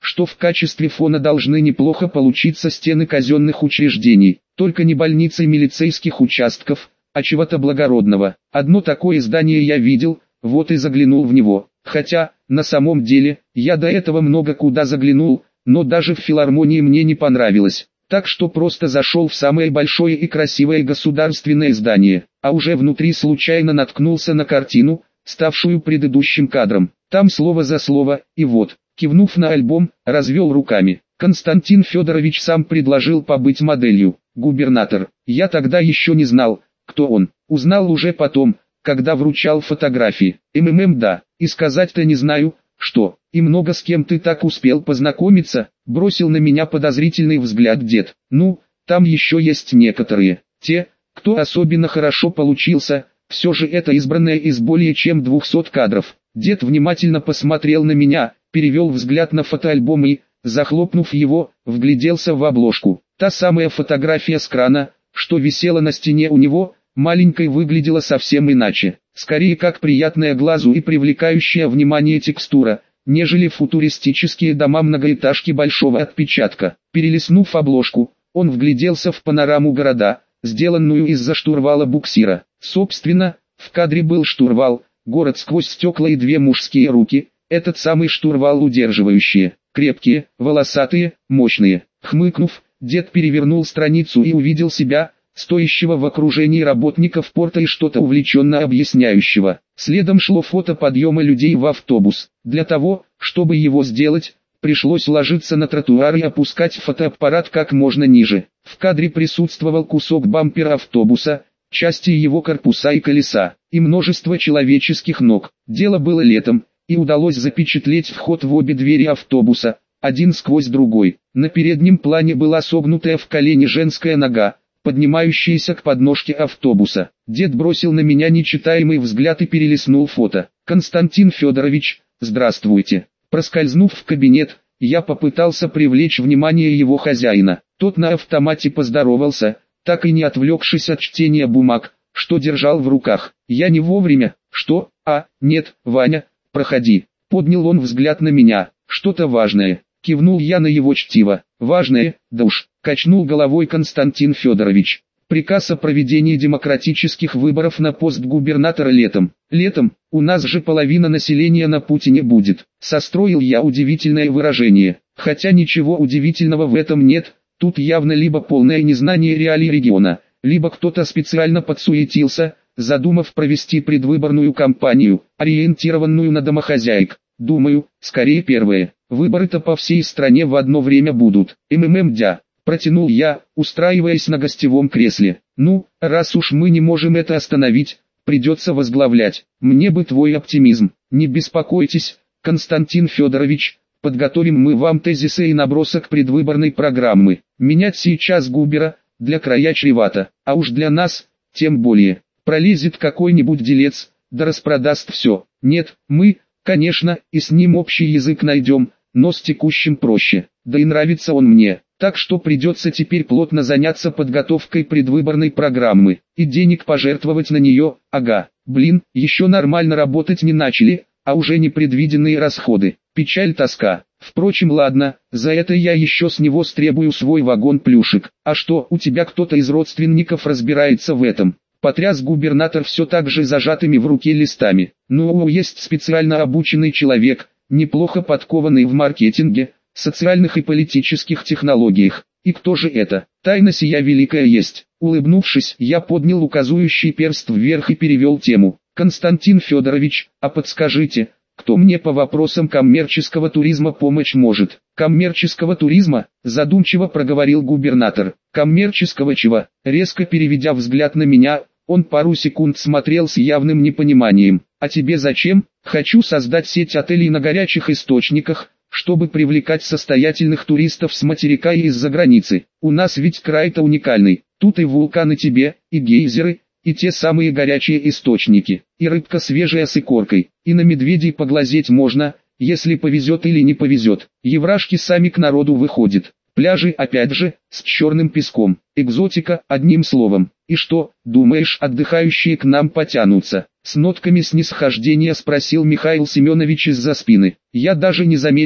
что в качестве фона должны неплохо получиться стены казенных учреждений, только не больниц и милицейских участков, а чего-то благородного. Одно такое здание я видел, вот и заглянул в него. Хотя, на самом деле, я до этого много куда заглянул, но даже в филармонии мне не понравилось. Так что просто зашел в самое большое и красивое государственное здание, а уже внутри случайно наткнулся на картину, ставшую предыдущим кадром. Там слово за слово, и вот, кивнув на альбом, развел руками. Константин Федорович сам предложил побыть моделью. Губернатор. Я тогда еще не знал, кто он. Узнал уже потом, когда вручал фотографии. МММ да, и сказать-то не знаю, что. И много с кем ты так успел познакомиться, бросил на меня подозрительный взгляд дед. Ну, там еще есть некоторые. Те, кто особенно хорошо получился, все же это избранное из более чем двухсот кадров. Дед внимательно посмотрел на меня, перевел взгляд на фотоальбом и, захлопнув его, вгляделся в обложку. Та самая фотография с крана, что висела на стене у него, маленькой выглядела совсем иначе. Скорее как приятная глазу и привлекающая внимание текстура, нежели футуристические дома многоэтажки большого отпечатка. Перелистнув обложку, он вгляделся в панораму города, сделанную из-за штурвала буксира. Собственно, в кадре был штурвал, город сквозь стекла и две мужские руки, этот самый штурвал удерживающие, крепкие, волосатые, мощные. Хмыкнув, дед перевернул страницу и увидел себя, стоящего в окружении работников порта и что-то увлеченно объясняющего. Следом шло фото подъема людей в автобус. Для того, чтобы его сделать, пришлось ложиться на тротуар и опускать фотоаппарат как можно ниже. В кадре присутствовал кусок бампера автобуса, части его корпуса и колеса, и множество человеческих ног. Дело было летом, и удалось запечатлеть вход в обе двери автобуса, один сквозь другой. На переднем плане была согнутая в колени женская нога, поднимающаяся к подножке автобуса. Дед бросил на меня нечитаемый взгляд и перелистнул фото. «Константин Федорович, здравствуйте». Проскользнув в кабинет, я попытался привлечь внимание его хозяина. Тот на автомате поздоровался, так и не отвлекшись от чтения бумаг, что держал в руках. Я не вовремя. «Что? А, нет, Ваня, проходи». Поднял он взгляд на меня. «Что-то важное». Кивнул я на его чтиво. «Важное, да уж», качнул головой Константин Федорович. «Приказ о проведении демократических выборов на пост губернатора летом. Летом, у нас же половина населения на Путине будет». Состроил я удивительное выражение. Хотя ничего удивительного в этом нет, тут явно либо полное незнание реалий региона, либо кто-то специально подсуетился, задумав провести предвыборную кампанию, ориентированную на домохозяек. Думаю, скорее первое. Выборы-то по всей стране в одно время будут. МММ-дя, протянул я, устраиваясь на гостевом кресле. Ну, раз уж мы не можем это остановить, придется возглавлять. Мне бы твой оптимизм. Не беспокойтесь, Константин Федорович, подготовим мы вам тезисы и набросок предвыборной программы. Менять сейчас губера, для края чревато, а уж для нас, тем более. Пролезет какой-нибудь делец, да распродаст все. Нет, мы... Конечно, и с ним общий язык найдем, но с текущим проще, да и нравится он мне, так что придется теперь плотно заняться подготовкой предвыборной программы, и денег пожертвовать на нее, ага, блин, еще нормально работать не начали, а уже непредвиденные расходы, печаль тоска. Впрочем, ладно, за это я еще с него стребую свой вагон плюшек. А что, у тебя кто-то из родственников разбирается в этом? Потряс губернатор все так же зажатыми в руке листами. Ну, есть специально обученный человек, неплохо подкованный в маркетинге, социальных и политических технологиях. И кто же это? Тайна сия великая есть. Улыбнувшись, я поднял указующий перст вверх и перевел тему. Константин Федорович, а подскажите, кто мне по вопросам коммерческого туризма помочь может? Коммерческого туризма? Задумчиво проговорил губернатор. Коммерческого чего? Резко переведя взгляд на меня, он пару секунд смотрел с явным непониманием. А тебе зачем? Хочу создать сеть отелей на горячих источниках, чтобы привлекать состоятельных туристов с материка и из-за границы. У нас ведь край-то уникальный. Тут и вулканы тебе, и гейзеры, и те самые горячие источники, и рыбка свежая с икоркой, и на медведей поглазеть можно, если повезет или не повезет. Еврашки сами к народу выходят. Пляжи опять же, с черным песком, экзотика, одним словом. И что, думаешь, отдыхающие к нам потянутся? С нотками снисхождения спросил Михаил Семенович из-за спины. Я даже не заметил,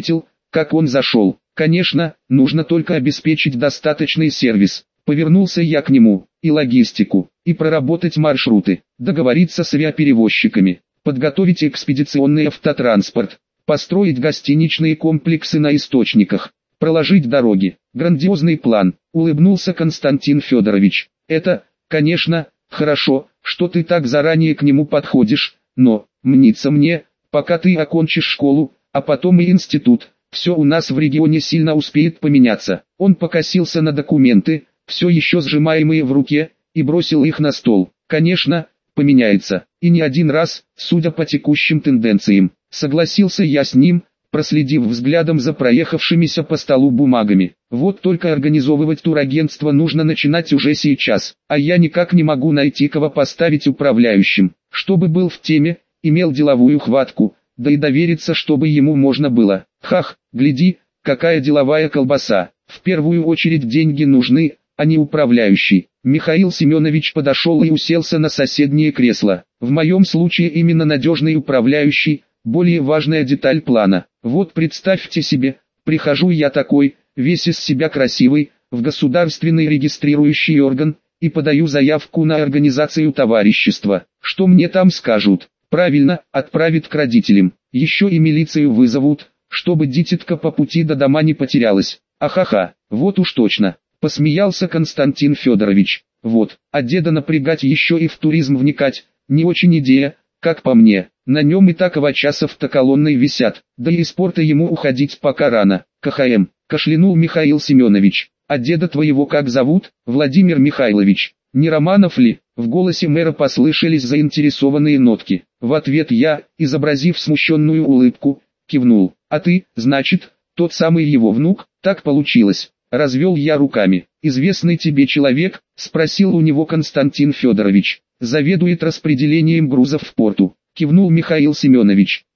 как он зашел. Конечно, нужно только обеспечить достаточный сервис. Повернулся я к нему, и логистику, и проработать маршруты, договориться с авиаперевозчиками, подготовить экспедиционный автотранспорт, построить гостиничные комплексы на источниках, проложить дороги. Грандиозный план, улыбнулся Константин Федорович. Это, конечно, хорошо, что ты так заранее к нему подходишь, но, мнится мне, пока ты окончишь школу, а потом и институт, все у нас в регионе сильно успеет поменяться. Он покосился на документы, все еще сжимаемые в руке, и бросил их на стол. Конечно, поменяется, и не один раз, судя по текущим тенденциям. Согласился я с ним, проследив взглядом за проехавшимися по столу бумагами. Вот только организовывать турагентство нужно начинать уже сейчас, а я никак не могу найти кого поставить управляющим, чтобы был в теме, имел деловую хватку, да и довериться, чтобы ему можно было. Хах, гляди, какая деловая колбаса. В первую очередь деньги нужны, а не управляющий. Михаил Семенович подошел и уселся на соседнее кресло. В моем случае именно надежный управляющий, более важная деталь плана. Вот представьте себе, прихожу я такой, весь из себя красивый, в государственный регистрирующий орган, и подаю заявку на организацию товарищества. Что мне там скажут? Правильно, отправят к родителям. Еще и милицию вызовут, чтобы дитятка по пути до дома не потерялась. Ахаха, вот уж точно. Посмеялся Константин Федорович. Вот, а деда напрягать еще и в туризм вникать, не очень идея, как по мне. На нем и так авачасов-то колонной висят, да и из спорта ему уходить пока рано. КХМ, кашлянул Михаил Семенович. А деда твоего как зовут? Владимир Михайлович. Не Романов ли? В голосе мэра послышались заинтересованные нотки. В ответ я, изобразив смущенную улыбку, кивнул. А ты, значит, тот самый его внук? Так получилось. Развел я руками. «Известный тебе человек?» – спросил у него Константин Федорович. «Заведует распределением грузов в порту», – кивнул Михаил Семенович.